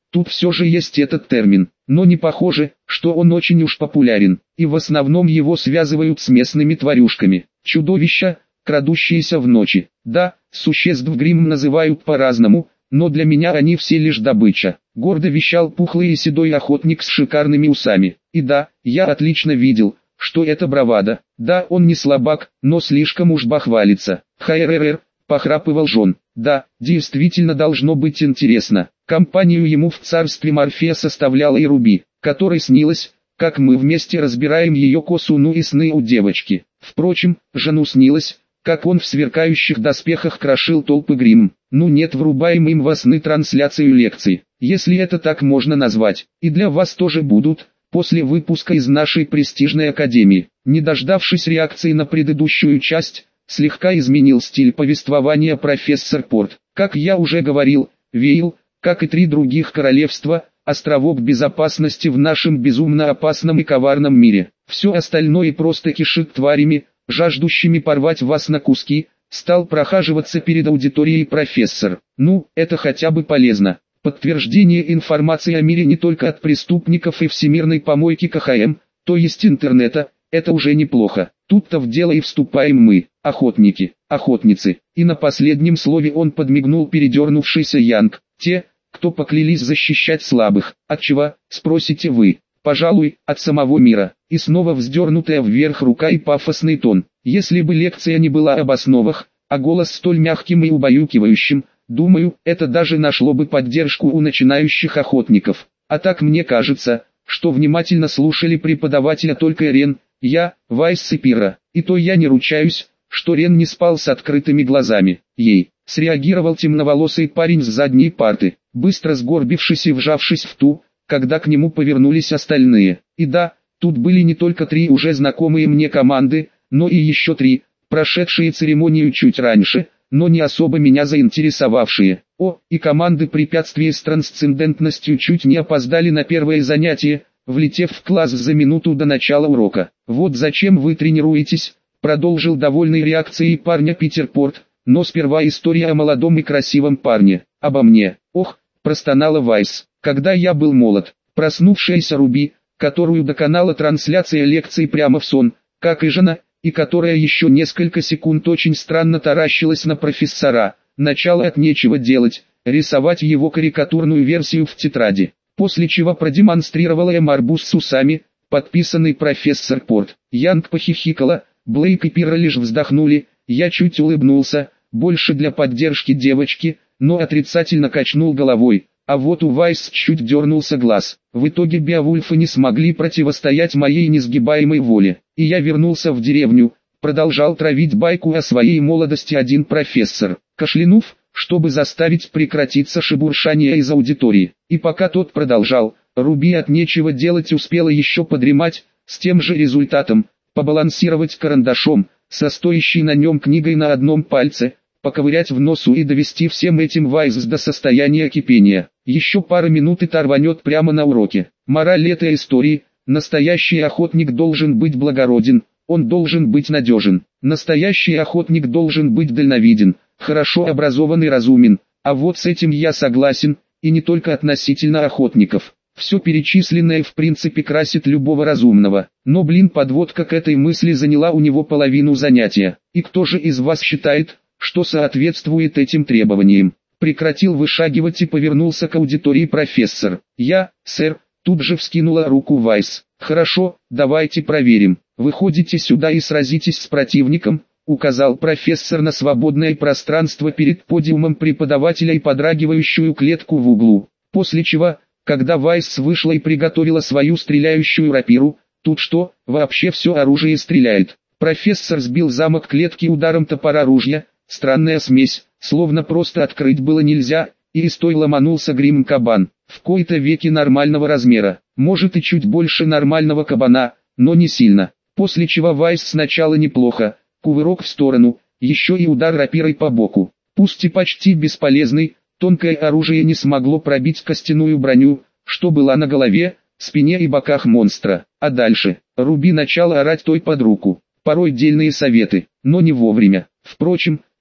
Тут все же есть этот термин, но не похоже, что он очень уж популярен, и в основном его связывают с местными тварюшками. Чудовища, крадущиеся в ночи. Да, существ Гримм называют по-разному, но для меня они все лишь добыча. Гордо вещал пухлый и седой охотник с шикарными усами. И да, я отлично видел, что это бравада. Да, он не слабак, но слишком уж бахвалится. Хайррр, похрапывал Жон. Да, действительно должно быть интересно. Компанию ему в царстве Морфея составляла и Руби, которой снилось, как мы вместе разбираем ее косу, ну и сны у девочки. Впрочем, Жону снилось, как он в сверкающих доспехах крошил толпы Гримм. Ну нет, врубаем им во сны трансляцию лекций, если это так можно назвать. И для вас тоже будут, после выпуска из нашей престижной академии. Не дождавшись реакции на предыдущую часть, слегка изменил стиль повествования профессор Порт. Как я уже говорил, Вейл, как и три других королевства, островок безопасности в нашем безумно опасном и коварном мире. Все остальное просто кишит тварями, жаждущими порвать вас на куски, стал прохаживаться перед аудиторией профессор. Ну, это хотя бы полезно. Подтверждение информации о мире не только от преступников и всемирной помойки КХМ, то есть интернета, это уже неплохо. Тут-то в дело и вступаем мы, охотники, охотницы. И на последнем слове он подмигнул передернувшийся Янг. Те, кто поклялись защищать слабых. От чего, спросите вы? Пожалуй, от самого мира. И снова вздернутая вверх рука и пафосный тон. Если бы лекция не была об основах, а голос столь мягким и убаюкивающим, думаю, это даже нашло бы поддержку у начинающих охотников. А так мне кажется, что внимательно слушали преподавателя только Рен, я, Вайс и Пира. И то я не ручаюсь, что Рен не спал с открытыми глазами. Ей, среагировал темноволосый парень с задней парты, быстро сгорбившись и вжавшись в ту, когда к нему повернулись остальные. И да, тут были не только три уже знакомые мне команды, но и еще три, прошедшие церемонию чуть раньше, но не особо меня заинтересовавшие. О, и команды препятствий с трансцендентностью чуть не опоздали на первое занятие, влетев в класс за минуту до начала урока. Вот зачем вы тренируетесь, продолжил довольной реакцией парня Питер Порт, но сперва история о молодом и красивом парне, обо мне. Ох, простонала Вайс, когда я был молод, проснувшаяся Руби, которую доконала трансляция лекций прямо в сон, как и жена, и которая еще несколько секунд очень странно таращилась на профессора, начала от нечего делать, рисовать его карикатурную версию в тетради, после чего продемонстрировала им арбуз с усами, подписанный профессор Порт. Янг похихикала, Блейк и Пира лишь вздохнули, я чуть улыбнулся, больше для поддержки девочки, но отрицательно качнул головой. А вот у Вайс чуть дернулся глаз. В итоге Беовульфы не смогли противостоять моей несгибаемой воле. И я вернулся в деревню, продолжал травить байку о своей молодости один профессор, кашлянув, чтобы заставить прекратиться шебуршание из аудитории. И пока тот продолжал, Руби от нечего делать успела еще подремать, с тем же результатом, побалансировать карандашом, со стоящей на нем книгой на одном пальце, поковырять в носу и довести всем этим Вайс до состояния кипения. Еще пара минут и та рванет прямо на уроке. Мораль этой истории: настоящий охотник должен быть благороден, он должен быть надежен. Настоящий охотник должен быть дальновиден, хорошо образован и разумен. А вот с этим я согласен, и не только относительно охотников. Все перечисленное в принципе красит любого разумного. Но блин, подводка к этой мысли заняла у него половину занятия. И кто же из вас считает, что соответствует этим требованиям? Прекратил вышагивать и повернулся к аудитории профессор. Я, сэр, тут же вскинула руку Вайс. Хорошо, давайте проверим. Выходите сюда и сразитесь с противником, указал профессор на свободное пространство перед подиумом преподавателя и подрагивающую клетку в углу. После чего, когда Вайс вышла и приготовила свою стреляющую рапиру, тут что, вообще все оружие стреляет. Профессор сбил замок клетки ударом топора ружья. Странная смесь, словно просто открыть было нельзя, и из той ломанулся Гримм-кабан, в кои-то веки нормального размера, может и чуть больше нормального кабана, но не сильно. После чего Вайс сначала неплохо, кувырок в сторону, еще и удар рапирой по боку. Пусть и почти бесполезный, тонкое оружие не смогло пробить костяную броню, что была на голове, спине и боках монстра. А дальше, Руби начала орать той под руку, порой дельные советы, но не вовремя. Впрочем,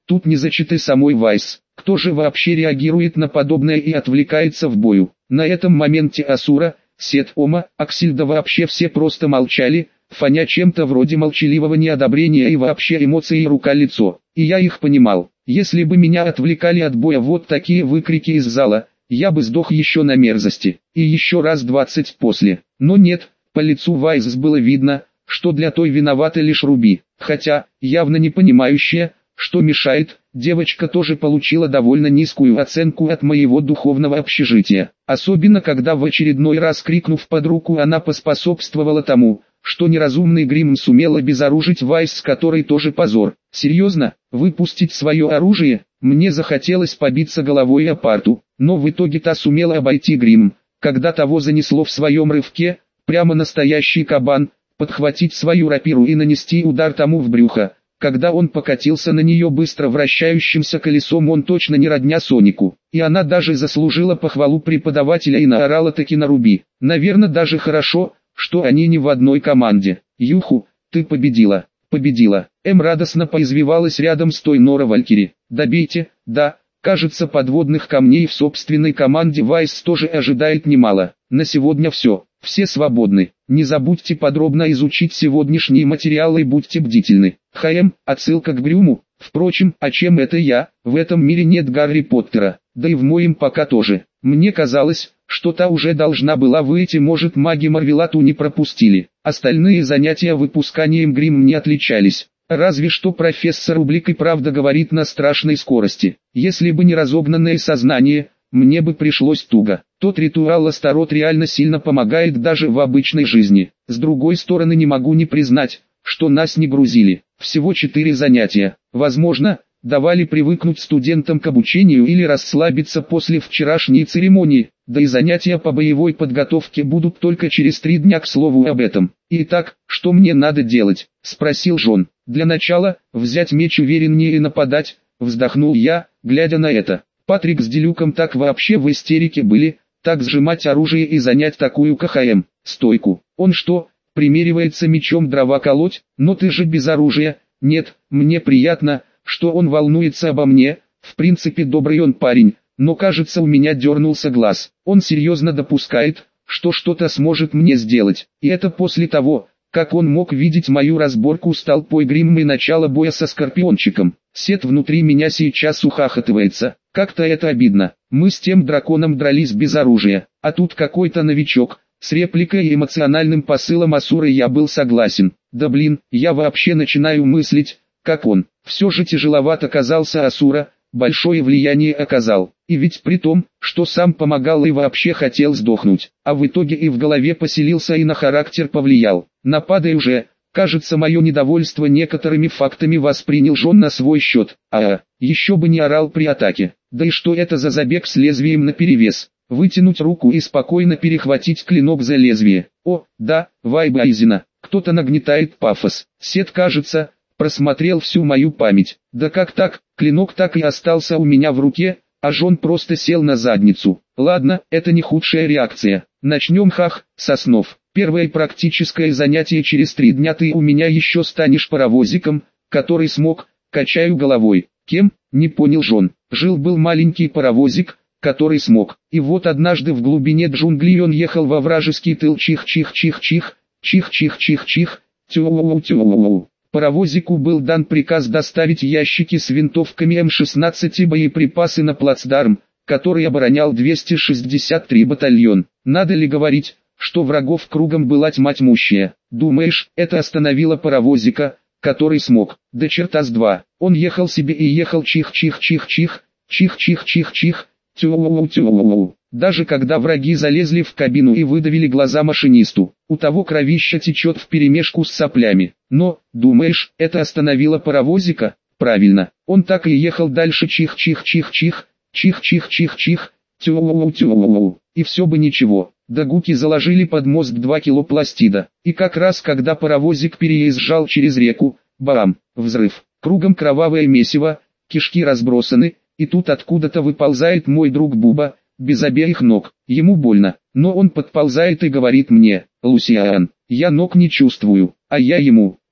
Тут не зачитай самой Вайс. Кто же вообще реагирует на подобное и отвлекается в бою? На этом моменте Асура, Сет, Ома, Аксильда вообще все просто молчали, фоня чем-то вроде молчаливого неодобрения и вообще эмоций рука-лицо. И я их понимал. Если бы меня отвлекали от боя вот такие выкрики из зала, я бы сдох еще на мерзости. И еще раз двадцать после. Но нет, по лицу Вайс было видно, что для той виновата лишь Руби. Хотя, явно не понимающая, что мешает, девочка тоже получила довольно низкую оценку от моего духовного общежития. Особенно когда в очередной раз крикнув под руку, она поспособствовала тому, что неразумный Грим сумел обезоружить Вайс, с которой тоже позор. Серьезно, выпустить свое оружие? Мне захотелось побиться головой о парту, но в итоге та сумела обойти Грим, когда того занесло в своем рывке, прямо настоящий кабан, подхватить свою рапиру и нанести удар тому в брюхо. Когда он покатился на нее быстро вращающимся колесом, он точно не родня Сонику. И она даже заслужила похвалу преподавателя и наорала таки на Руби. Наверное, даже хорошо, что они не в одной команде. Юху, ты победила, победила. Эм радостно поизвивалась рядом с той Нора Валькири. Добейте, да, кажется, подводных камней в собственной команде Вайс тоже ожидает немало. На сегодня все, все свободны. Не забудьте подробно изучить сегодняшние материалы и будьте бдительны. ХМ, отсылка к Грюму. Впрочем, а чем это я? В этом мире нет Гарри Поттера, да и в моем пока тоже. Мне казалось, что та уже должна была выйти, может маги Марвелату не пропустили. Остальные занятия выпусканием Грим не отличались. Разве что профессор Ублик и правда говорит на страшной скорости. Если бы не разогнанное сознание, мне бы пришлось туго. Тот ритуал Астарот реально сильно помогает даже в обычной жизни. С другой стороны, не могу не признать, что нас не грузили. Всего четыре занятия. Возможно, давали привыкнуть студентам к обучению или расслабиться после вчерашней церемонии. Да и занятия по боевой подготовке будут только через три дня, к слову об этом. «Итак, что мне надо делать?» – спросил Жон. «Для начала, взять меч увереннее и нападать», – вздохнул я, глядя на это. Патрик с Делюком так вообще в истерике были, так сжимать оружие и занять такую КХМ, стойку. Он что, примеривается мечом дрова колоть? Но ты же без оружия. Нет, мне приятно, что он волнуется обо мне, в принципе добрый он парень, но кажется, у меня дернулся глаз. Он серьезно допускает, что что-то сможет мне сделать. И это после того, как он мог видеть мою разборку с толпой Гримм и начало боя со Скорпиончиком. Сет внутри меня сейчас ухахатывается. Как-то это обидно. Мы с тем драконом дрались без оружия, а тут какой-то новичок. С репликой и эмоциональным посылом Асуры я был согласен. Да блин, я вообще начинаю мыслить, как он. Все же тяжеловат оказался Асура, большое влияние оказал. И ведь при том, что сам помогал и вообще хотел сдохнуть. А в итоге и в голове поселился и на характер повлиял. Нападай уже. Кажется, мое недовольство некоторыми фактами воспринял Жон на свой счет. А, еще бы не орал при атаке. Да и что это за забег с лезвием наперевес? Вытянуть руку и спокойно перехватить клинок за лезвие. О, да, вайбы Айзена. Кто-то нагнетает пафос. Сет, кажется, просмотрел всю мою память. Да как так? Клинок так и остался у меня в руке, а Жон просто сел на задницу. Ладно, это не худшая реакция. Начнем хах, Соснов. Первое практическое занятие через три дня ты у меня еще станешь паровозиком, который смог, качаю головой. Кем? Не понял Жон. Жил-был маленький паровозик, который смог. И вот однажды в глубине джунглей он ехал во вражеский тыл, чих-чих-чих-чих, чих-чих-чих-чих, тю-у-у-тю-у-у. Паровозику был дан приказ доставить ящики с винтовками эм шестнадцать и боеприпасы на плацдарм, который оборонял двести шестьдесят три батальон. Надо ли говорить, что врагов кругом была тьма тьмущая? Думаешь, это остановило паровозика, который смог? Да черта с два. Он ехал себе и ехал, чих-чих-чих-чих, чих-чих-чих-чих, тю-у-у-тю-у-у. Даже когда враги залезли в кабину и выдавили глаза машинисту, у того кровища течет вперемешку с соплями. Но, думаешь, это остановило паровозика? Правильно, он так и ехал дальше, чих-чих-чих-чих, чих-чих-чих-чих, тю-у-у-тю-у-у. И все бы ничего, да гуки заложили под мозг два кило пластида. И как раз когда паровозик переезжал через реку, бам, взрыв, кругом кровавое месиво, кишки разбросаны, и тут откуда-то выползает мой друг Буба, без обеих ног. Ему больно, но он подползает и говорит мне: «Лусиан, я ног не чувствую», а я ему: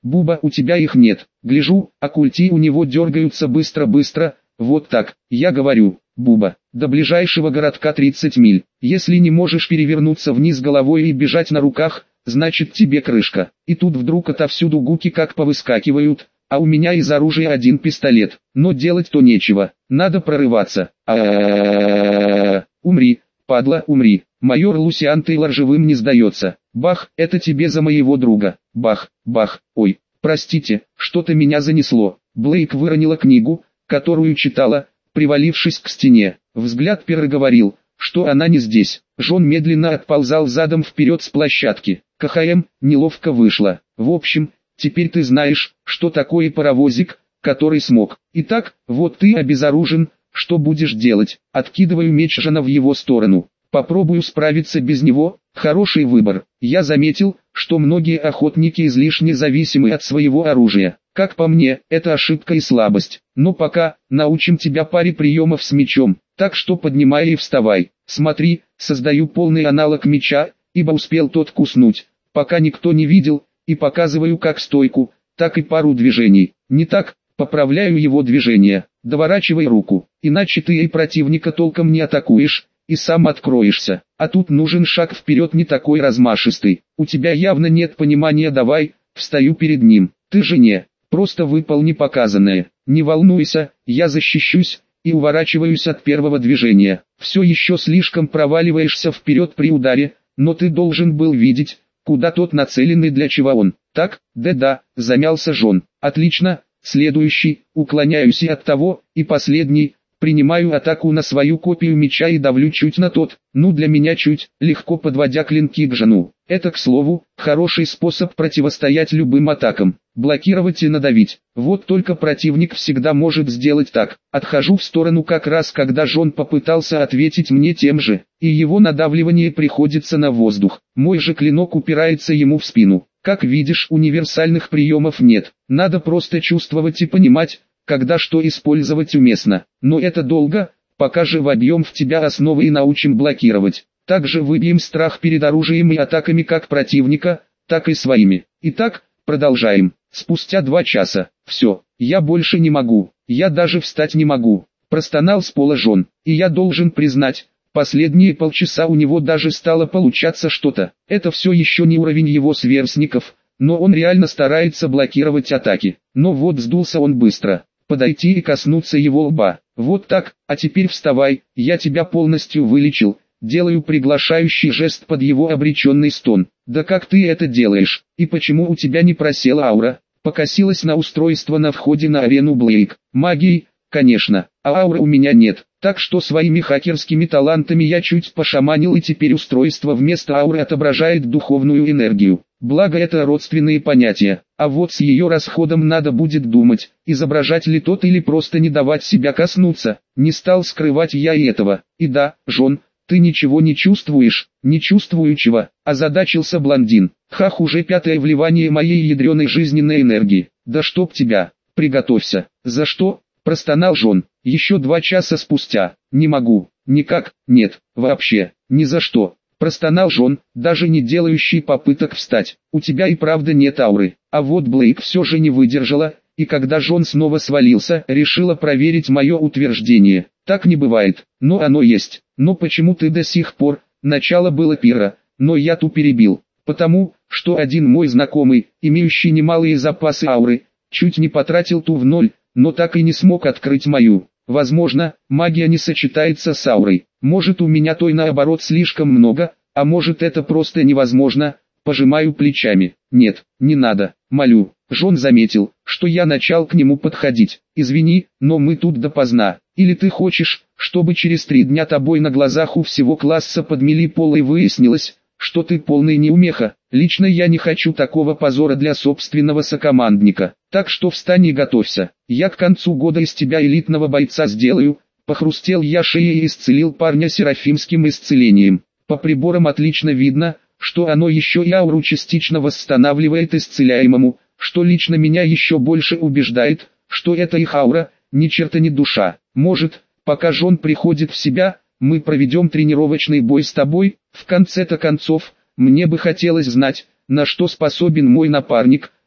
Буба, у тебя их нет. Гляжу, а культи у него дергаются быстро-быстро, вот так. Я говорю, Буба, до ближайшего городка тридцать миль. Если не можешь перевернуться вниз головой и бежать на руках, значит тебе крышка. И тут вдруг отовсюду гуки как повыскакивают, а у меня из оружия один пистолет. Но делать-то нечего, надо прорываться. А-а-а-а-а-а-а. Умри, падла, умри. Майор Лусиан Тейлор живым не сдается. Бах, это тебе за моего друга. Бах, бах, ой, простите, что-то меня занесло. Блейк выронила книгу, которую читала, привалившись к стене. Взгляд Перы говорил, что она не здесь. Жон медленно отползал задом вперед с площадки. КХМ неловко вышло. В общем, теперь ты знаешь, что такое паровозик, который смог. Итак, вот ты обезоружен, что будешь делать? Откидываю меч Жона в его сторону. Попробую справиться без него, хороший выбор. Я заметил, что многие охотники излишне зависимы от своего оружия. Как по мне, это ошибка и слабость. Но пока, научим тебя паре приемов с мечом. Так что поднимай и вставай. Смотри, создаю полный аналог меча, ибо успел тот куснуть, пока никто не видел, и показываю как стойку, так и пару движений. Не так, поправляю его движение. Доворачивай руку, иначе ты и противника толком не атакуешь, и сам откроешься. А тут нужен шаг вперед не такой размашистый. У тебя явно нет понимания, давай, встаю перед ним. Ты же не, просто выполни показанное. Не волнуйся, я защищусь, и уворачиваюсь от первого движения. Все еще слишком проваливаешься вперед при ударе, но ты должен был видеть, куда тот нацелен и для чего он. Так, да-да, замялся Жон. Отлично, следующий, уклоняюсь и от того, и последний. Принимаю атаку на свою копию меча и давлю чуть на тот, ну для меня чуть, легко подводя клинки к Жону. Это, к слову, хороший способ противостоять любым атакам. Блокировать и надавить. Вот только противник всегда может сделать так. Отхожу в сторону как раз когда Жон попытался ответить мне тем же, и его надавливание приходится на воздух. Мой же клинок упирается ему в спину. Как видишь, универсальных приемов нет. Надо просто чувствовать и понимать, когда что использовать уместно. Но это долго, пока же вобьем в тебя основы и научим блокировать. Также выбьем страх перед оружием и атаками как противника, так и своими. Итак, продолжаем. Спустя два часа. Все, я больше не могу. Я даже встать не могу. Простонал с пола Жон. И я должен признать, последние полчаса у него даже стало получаться что-то. Это все еще не уровень его сверстников, но он реально старается блокировать атаки. Но вот сдулся он быстро. Подойти и коснуться его лба. Вот так, а теперь вставай, я тебя полностью вылечил. Делаю приглашающий жест под его обреченный стон. Да как ты это делаешь? И почему у тебя не просела аура? Покосилась на устройство на входе на арену Блейк. Магией, конечно, а ауры у меня нет. Так что своими хакерскими талантами я чуть пошаманил, и теперь устройство вместо ауры отображает духовную энергию. Благо это родственные понятия, а вот с ее расходом надо будет думать, изображать ли тот или просто не давать себя коснуться. Не стал скрывать я и этого. И да, Жон, ты ничего не чувствуешь? Не чувствую чего, озадачился блондин. Хах, уже пятое вливание моей ядреной жизненной энергии. Да чтоб тебя, приготовься. За что? Простонал Жон. Еще два часа спустя. Не могу, никак, нет, вообще, ни за что. Простонал Жон, даже не делающий попыток встать. У тебя и правда нет ауры. А вот Блейк все же не выдержала, и когда Жон снова свалился, решила проверить мое утверждение. Так не бывает, но оно есть. Но почему ты до сих пор? Начало было пира, но я ту перебил. Потому, что один мой знакомый, имеющий немалые запасы ауры, чуть не потратил ту в ноль, но так и не смог открыть мою. Возможно, магия не сочетается с аурой. Может, у меня той наоборот слишком много, а может это просто невозможно. Пожимаю плечами. Нет, не надо, молю. Жон заметил, что я начал к нему подходить. Извини, но мы тут допоздна. Или ты хочешь, чтобы через три дня тобой на глазах у всего класса подмели пол и выяснилось, что ты полный неумеха? Лично я не хочу такого позора для собственного сокомандника. Так что встань и готовься. Я к концу года из тебя элитного бойца сделаю. Похрустел я шеей и исцелил парня серафимским исцелением. По приборам отлично видно, что оно еще и ауру частично восстанавливает исцеляемому, что лично меня еще больше убеждает, что это их аура, ни черта не душа. Может, пока Жон приходит в себя, мы проведем тренировочный бой с тобой? В конце-то концов, мне бы хотелось знать, на что способен мой напарник,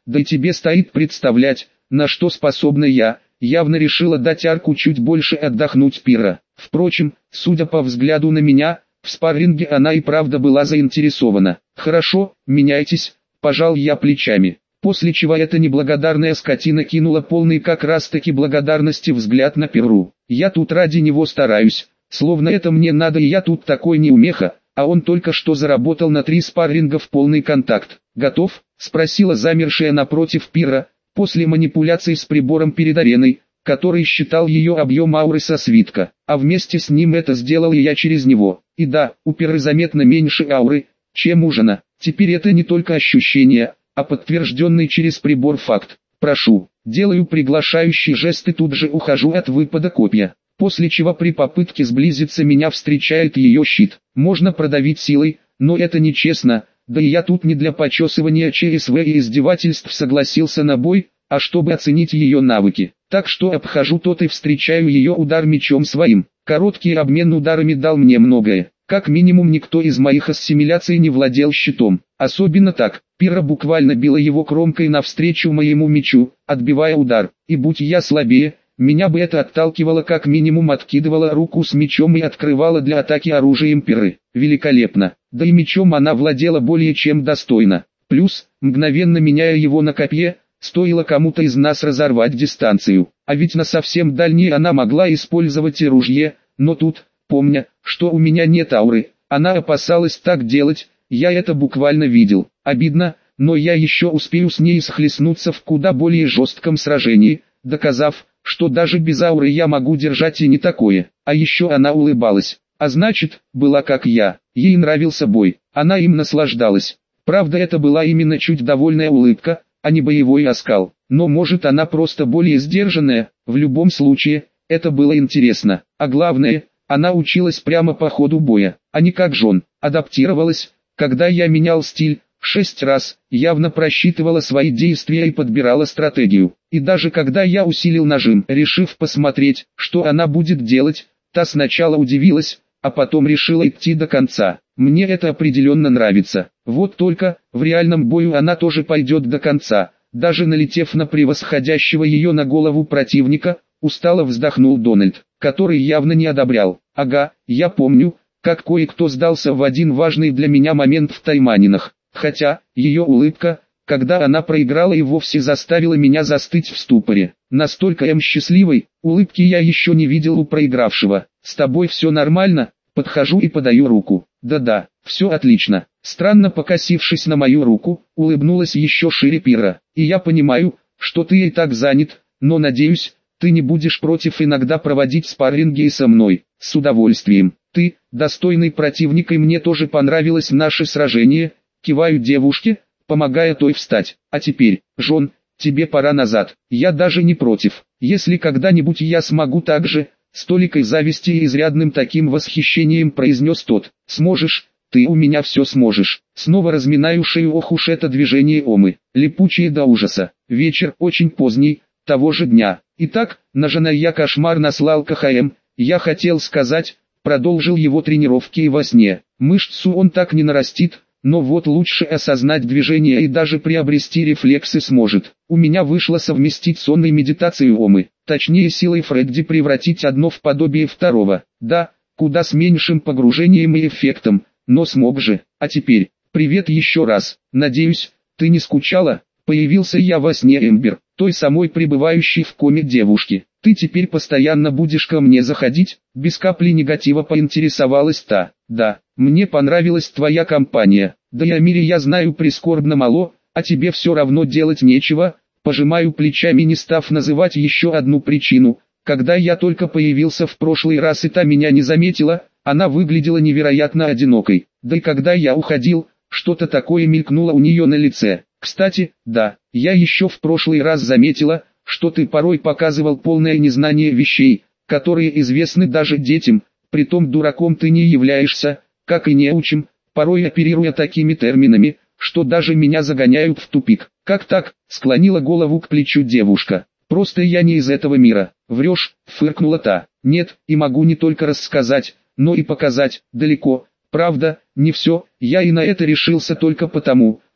Да и тебе стоит представлять, на что способна я. Явно решила дать Арку чуть больше отдохнуть Пира. Впрочем, судя по взгляду на меня, в спарринге она и правда была заинтересована. «Хорошо, меняйтесь», – пожал я плечами. После чего эта неблагодарная скотина кинула полный как раз таки благодарности взгляд на Пиру. «Я тут ради него стараюсь, словно это мне надо, и я тут такой неумеха, а он только что заработал на три спарринга в полный контакт. Готов?» – спросила замершая напротив Пира, после манипуляций с прибором перед ареной, который считал ее объем ауры со свитка, а вместе с ним это сделал и я через него. И да, у Пиры заметно меньше ауры, чем у Жана. Теперь это не только ощущение, а подтвержденный через прибор факт. «Прошу», делаю приглашающий жест и тут же ухожу от выпада копья. После чего при попытке сблизиться меня встречает ее щит. Можно продавить силой, но это нечестно, да и я тут не для почесывания ЧСВ и издевательств согласился на бой, а чтобы оценить ее навыки. Так что обхожу тот и встречаю ее удар мечом своим. Короткий обмен ударами дал мне многое. Как минимум никто из моих ассимиляций не владел щитом. Особенно так, Пира буквально била его кромкой навстречу моему мечу, отбивая удар. И будь я слабее, меня бы это отталкивало, как минимум откидывало руку с мечом и открывало для атаки оружием Пиры. Великолепно. Да и мечом она владела более чем достойно. Плюс, мгновенно меняя его на копье, стоило кому-то из нас разорвать дистанцию. А ведь на совсем дальней она могла использовать и ружье, но тут, помня, что у меня нет ауры, она опасалась так делать, я это буквально видел. Обидно, но я еще успею с ней схлестнуться в куда более жестком сражении, доказав, что даже без ауры я могу держать и не такое. А еще она улыбалась. А значит, была как я. Ей нравился бой. Она им наслаждалась. Правда, это была именно чуть довольная улыбка, а не боевой оскал. Но может она просто более сдержанная. В любом случае, это было интересно. А главное, она училась прямо по ходу боя, а не как Жон. Адаптировалась, когда я менял стиль. Шесть раз, явно просчитывала свои действия и подбирала стратегию. И даже когда я усилил нажим, решив посмотреть, что она будет делать, та сначала удивилась, а потом решила идти до конца. Мне это определенно нравится. Вот только, в реальном бою она тоже пойдет до конца. Даже налетев на превосходящего ее на голову противника, устало вздохнул Дональд, который явно не одобрял. Ага, я помню, как кое-кто сдался в один важный для меня момент в тайманинах. Хотя, ее улыбка, когда она проиграла, и вовсе заставила меня застыть в ступоре. Настолько эм счастливой, улыбки я еще не видел у проигравшего. «С тобой все нормально?» Подхожу и подаю руку. «Да-да, все отлично». Странно покосившись на мою руку, улыбнулась еще шире Пира. «И я понимаю, что ты и так занят, но надеюсь, ты не будешь против иногда проводить спарринги и со мной». «С удовольствием. Ты, достойный противник, и мне тоже понравилось наше сражение». Киваю девушке, помогая той встать. «А теперь, Жон, тебе пора назад. Я даже не против. Если когда-нибудь я смогу так же», с толикой зависти и изрядным таким восхищением произнес тот. «Сможешь, ты у меня все сможешь». Снова разминаю шею, ох уж это движение Омы, липучее до ужаса. Вечер очень поздний, того же дня. Итак, на Жана я кошмар наслал КХМ, я хотел сказать, продолжил его тренировки и во сне. Мышцу он так не нарастит, но вот лучше осознать движение и даже приобрести рефлексы сможет. У меня вышло совместить сон и медитацию Омы, точнее силой Фредди превратить одно в подобие второго. Да, куда с меньшим погружением и эффектом, но смог же. А теперь, привет еще раз, надеюсь, ты не скучала? Появился я во сне Эмбер, той самой пребывающей в коме девушки. Ты теперь постоянно будешь ко мне заходить? Без капли негатива поинтересовалась та. Да, мне понравилась твоя компания. Да и о мире я знаю прискорбно мало, а тебе все равно делать нечего. Пожимаю плечами, не став называть еще одну причину. Когда я только появился в прошлый раз и та меня не заметила, она выглядела невероятно одинокой. Да и когда я уходил, что-то такое мелькнуло у нее на лице. Кстати, да, я еще в прошлый раз заметила, что ты порой показывал полное незнание вещей, которые известны даже детям, притом дураком ты не являешься, как и неучим, порой оперируя такими терминами, что даже меня загоняют в тупик. Как так? Склонила голову к плечу девушка. Просто я не из этого мира. Врешь, фыркнула та. Нет, и могу не только рассказать, но и показать, далеко. Правда, не все, я и на это решился только потому,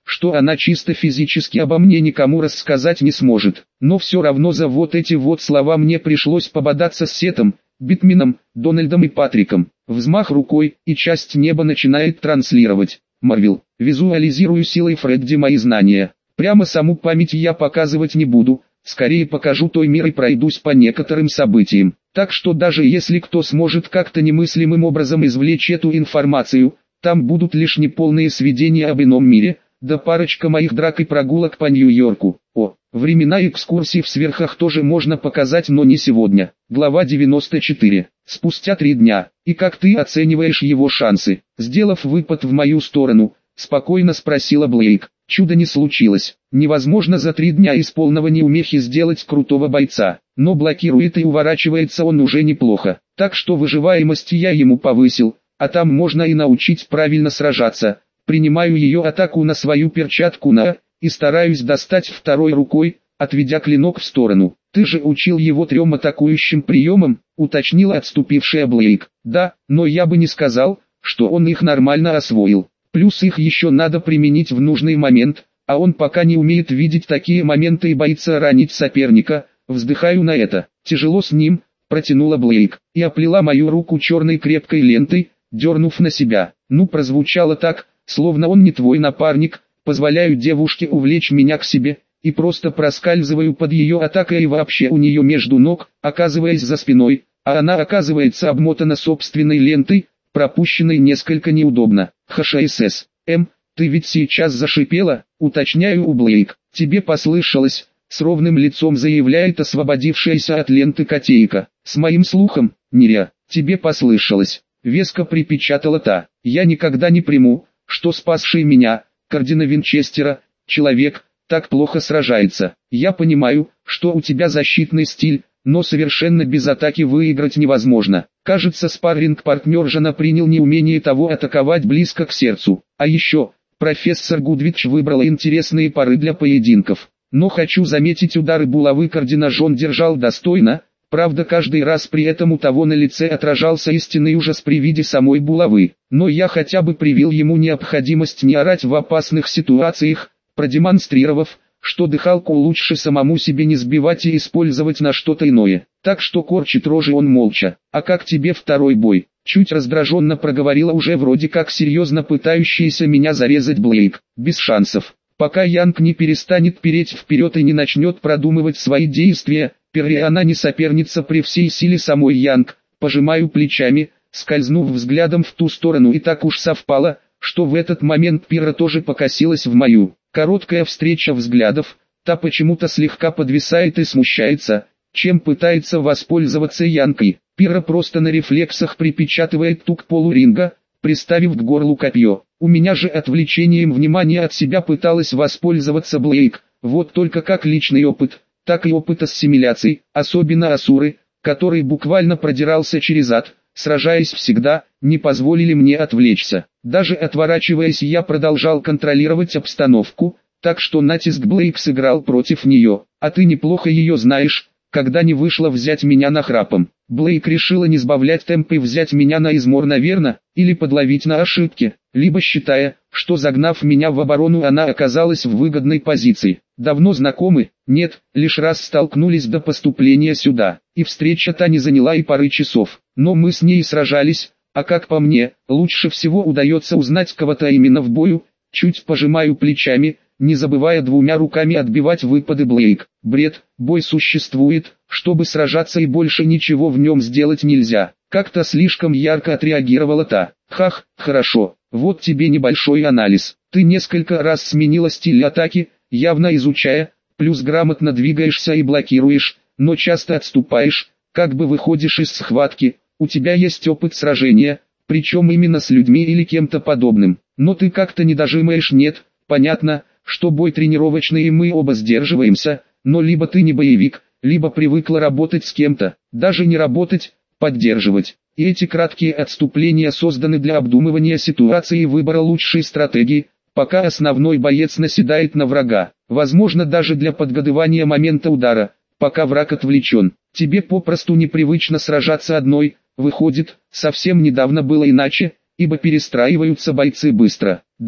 что она чисто физически обо мне никому рассказать не сможет. Но все равно за вот эти вот слова мне пришлось пободаться с Сетом, Битменом, Дональдом и Патриком. Взмах рукой, и часть неба начинает транслировать. Марвел. Визуализирую силой Фредди мои знания. Прямо саму память я показывать не буду, скорее покажу той мир и пройдусь по некоторым событиям. Так что даже если кто сможет как-то немыслимым образом извлечь эту информацию, там будут лишь неполные сведения об ином мире, да парочка моих драк и прогулок по Нью-Йорку. О, времена экскурсий в сверхах тоже можно показать, но не сегодня. Глава девяносто четыре. Спустя три дня. И как ты оцениваешь его шансы? Сделав выпад в мою сторону, спокойно спросила Блейк. Чудо не случилось. Невозможно за три дня из полного неумехи сделать крутого бойца. Но блокирует и уворачивается он уже неплохо. Так что выживаемость я ему повысил, а там можно и научить правильно сражаться. Принимаю ее атаку на свою перчатку на, и стараюсь достать второй рукой, отведя клинок в сторону. Ты же учил его трем атакующим приемам, уточнила отступившая Блейк. Да, но я бы не сказал, что он их нормально освоил. Плюс их еще надо применить в нужный момент, а он пока не умеет видеть такие моменты и боится ранить соперника. Вздыхаю на это. Тяжело с ним, протянула Блейк, и оплела мою руку черной крепкой лентой, дернув на себя. Ну, прозвучало так, словно он не твой напарник. Позволяю девушке увлечь меня к себе, и просто проскальзываю под ее атакой и вообще у нее между ног, оказываясь за спиной, а она оказывается обмотана собственной лентой, пропущенной несколько неудобно. ХШСС. М, ты ведь сейчас зашипела, уточняю у Блейк. Тебе послышалось, с ровным лицом заявляет освободившаяся от ленты котейка. С моим слухом, неря, тебе послышалось. Веско припечатала та. Я никогда не приму, что спасший меня, Кардина Винчестера, человек, так плохо сражается. Я понимаю, что у тебя защитный стиль, но совершенно без атаки выиграть невозможно. Кажется, спарринг-партнер Жана принял неумение того атаковать близко к сердцу. А еще, профессор Гудвич выбрала интересные пары для поединков. Но хочу заметить, удары булавы Кардина Жон держал достойно, правда каждый раз при этом у того на лице отражался истинный ужас при виде самой булавы. Но я хотя бы привил ему необходимость не орать в опасных ситуациях, продемонстрировав, что дыхалку лучше самому себе не сбивать и использовать на что-то иное. Так что корчит рожи он молча. А как тебе второй бой? Чуть раздраженно проговорила уже вроде как серьезно пытающаяся меня зарезать Блейк. Без шансов. Пока Янг не перестанет переть вперед и не начнет продумывать свои действия, Перри она не соперница при всей силе самой Янг. Пожимаю плечами, скользнув взглядом в ту сторону, и так уж совпало, что в этот момент Пирра тоже покосилась в мою. Короткая встреча взглядов, та почему-то слегка подвисает и смущается, чем пытается воспользоваться Янкой. Пирра просто на рефлексах припечатывает ту к полу ринга, приставив к горлу копье. У меня же отвлечением внимания от себя пыталась воспользоваться Блейк, вот только как личный опыт, так и опыт ассимиляций, особенно Асуры, который буквально продирался через ад, сражаясь всегда, не позволили мне отвлечься. Даже отворачиваясь, я продолжал контролировать обстановку, так что натиск Блейк сыграл против нее. А ты неплохо ее знаешь, когда не вышло взять меня нахрапом. Блейк решила не сбавлять темп и взять меня на измор, наверно, или подловить на ошибке, либо считая, что загнав меня в оборону она оказалась в выгодной позиции. Давно знакомы? Нет, лишь раз столкнулись до поступления сюда, и встреча-то не заняла и пары часов. Но мы с ней сражались, а как по мне, лучше всего удается узнать кого-то именно в бою. Чуть пожимаю плечами, не забывая двумя руками отбивать выпады Блейк. Бред, бой существует, чтобы сражаться, и больше ничего в нем сделать нельзя. Как-то слишком ярко отреагировала та. Хах, хорошо, вот тебе небольшой анализ. Ты несколько раз сменила стиль атаки, явно изучая, плюс грамотно двигаешься и блокируешь, но часто отступаешь, как бы выходишь из схватки. У тебя есть опыт сражения, причем именно с людьми или кем-то подобным. Но ты как-то не дожимаешь, нет, понятно, что бой тренировочный и мы оба сдерживаемся, но либо ты не боевик, либо привыкла работать с кем-то, даже не работать, поддерживать. И эти краткие отступления созданы для обдумывания ситуации и выбора лучшей стратегии, пока основной боец наседает на врага. Возможно, даже для подгадывания момента удара, пока враг отвлечен. Тебе попросту непривычно сражаться одной, выходит, совсем недавно было иначе, ибо перестраиваются бойцы быстро. Да,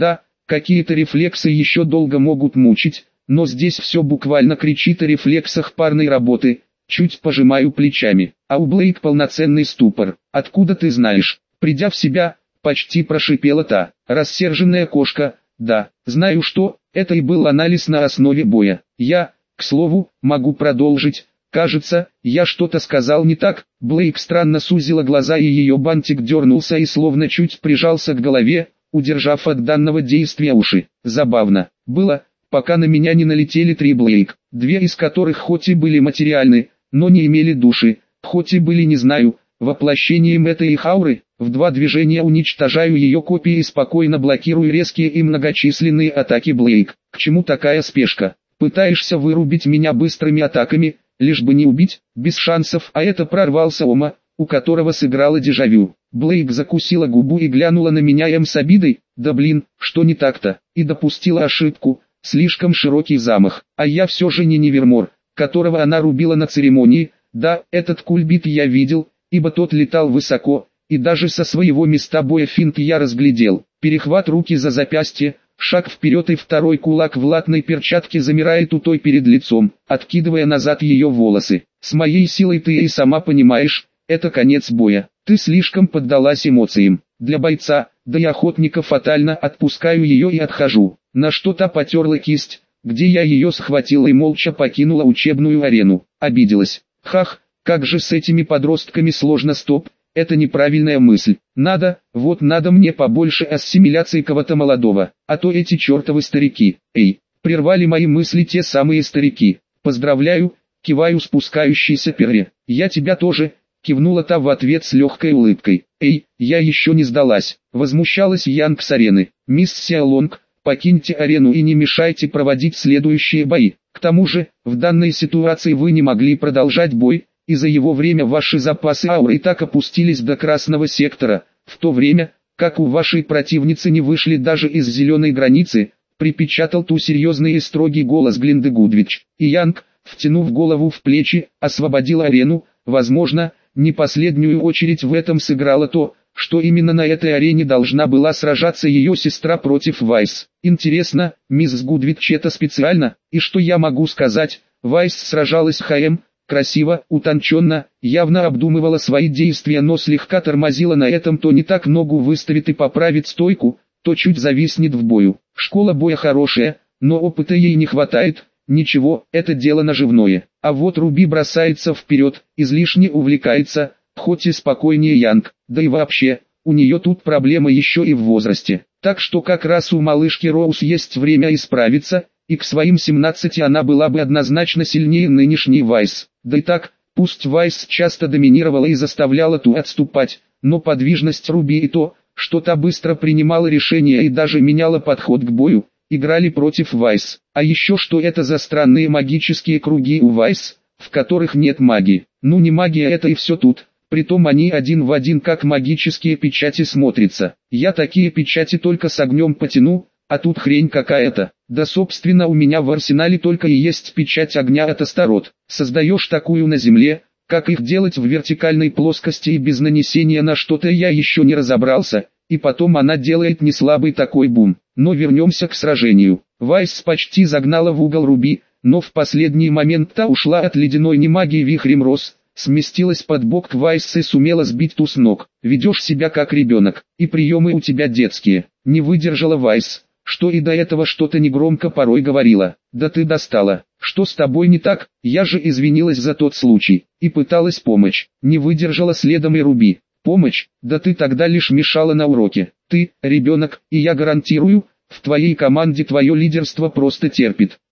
Какие-то рефлексы еще долго могут мучить, но здесь все буквально кричит о рефлексах парной работы. Чуть пожимаю плечами. А у Блейк полноценный ступор. Откуда ты знаешь? Придя в себя, почти прошипела та. Рассерженная кошка. Да, знаю что, это и был анализ на основе боя. Я, к слову, могу продолжить. Кажется, я что-то сказал не так. Блейк странно сузила глаза и ее бантик дернулся и словно чуть прижался к голове, удержав от данного действия уши. Забавно было, пока на меня не налетели три Блейк, две из которых хоть и были материальны, но не имели души, хоть и были не знаю, воплощением этой их ауры. В два движения уничтожаю ее копии и спокойно блокирую резкие и многочисленные атаки Блейк. К чему такая спешка? Пытаешься вырубить меня быстрыми атаками, лишь бы не убить, без шансов, а это прорвался Ома, у которого сыграло дежавю. Блейк закусила губу и глянула на меня М с обидой. Да блин, что не так-то? И допустила ошибку, слишком широкий замах. А я все же не Невермор, которого она рубила на церемонии. Да, этот кульбит я видел, ибо тот летал высоко, и даже со своего места боя финт я разглядел. Перехват руки за запястье, шаг вперед и второй кулак в латной перчатке замирает у той перед лицом, откидывая назад ее волосы. С моей силой ты и сама понимаешь, это конец боя. Ты слишком поддалась эмоциям. Для бойца, да и охотника фатально отпускаю ее и отхожу. На что-то потерла кисть, где я ее схватила и молча покинула учебную арену. Обиделась. Хах, как же с этими подростками сложно. Стоп, это неправильная мысль. Надо, вот надо мне побольше ассимиляции кого-то молодого, а то эти чертовы старики. Эй, прервали мои мысли те самые старики. Поздравляю, киваю спускающейся перре. Я тебя тоже, кивнула та в ответ с легкой улыбкой. Эй, я еще не сдалась. Возмущалась Янг с арены. Мисс Сиалонг, покиньте арену и не мешайте проводить следующие бои. К тому же, в данной ситуации вы не могли продолжать бой, и за его время ваши запасы ауры и так опустились до красного сектора, в то время, как у вашей противницы не вышли даже из зеленой границы, припечатал ту серьезный и строгий голос Глинды Гудвич. И Янг, втянув голову в плечи, освободил арену. Возможно, не последнюю очередь в этом сыграло то, что именно на этой арене должна была сражаться ее сестра против Вайс. Интересно, мисс Гудвич это специально? И что я могу сказать? Вайс сражалась с ХМ, красиво, утонченно, явно обдумывала свои действия, но слегка тормозила на этом, то не так ногу выставит и поправит стойку, то чуть зависнет в бою. Школа боя хорошая, но опыта ей не хватает. Ничего, это дело наживное. А вот Руби бросается вперед, излишне увлекается, хоть и спокойнее Янг, да и вообще, у нее тут проблема еще и в возрасте. Так что как раз у малышки Роуз есть время исправиться, и к своим семнадцати она была бы однозначно сильнее нынешней Вайс. Да и так, пусть Вайс часто доминировала и заставляла ту отступать, но подвижность Руби и то, что та быстро принимала решения и даже меняла подход к бою, играли против Вайс. А еще что это за странные магические круги у Вайс, в которых нет магии? Ну не магия, это и все тут. Притом они один в один как магические печати смотрятся. Я такие печати только с огнем потяну, а тут хрень какая-то. Да собственно у меня в арсенале только и есть печать огня от Астарот. Создаешь такую на земле, как их делать в вертикальной плоскости и без нанесения на что-то я еще не разобрался, и потом она делает не слабый такой бум. Но вернемся к сражению. Вайс почти загнала в угол Руби, но в последний момент та ушла от ледяной немагии вихрем роз, сместилась под бок к Вайс и сумела сбить ту с ног. Ведешь себя как ребенок, и приемы у тебя детские. Не выдержала Вайс, что и до этого что-то негромко порой говорила. Да ты достала, что с тобой не так? Я же извинилась за тот случай, и пыталась помочь. Не выдержала следом и Руби. Помощь? Да ты тогда лишь мешала на уроке. Ты, ребенок, и я гарантирую, в твоей команде твое лидерство просто терпит.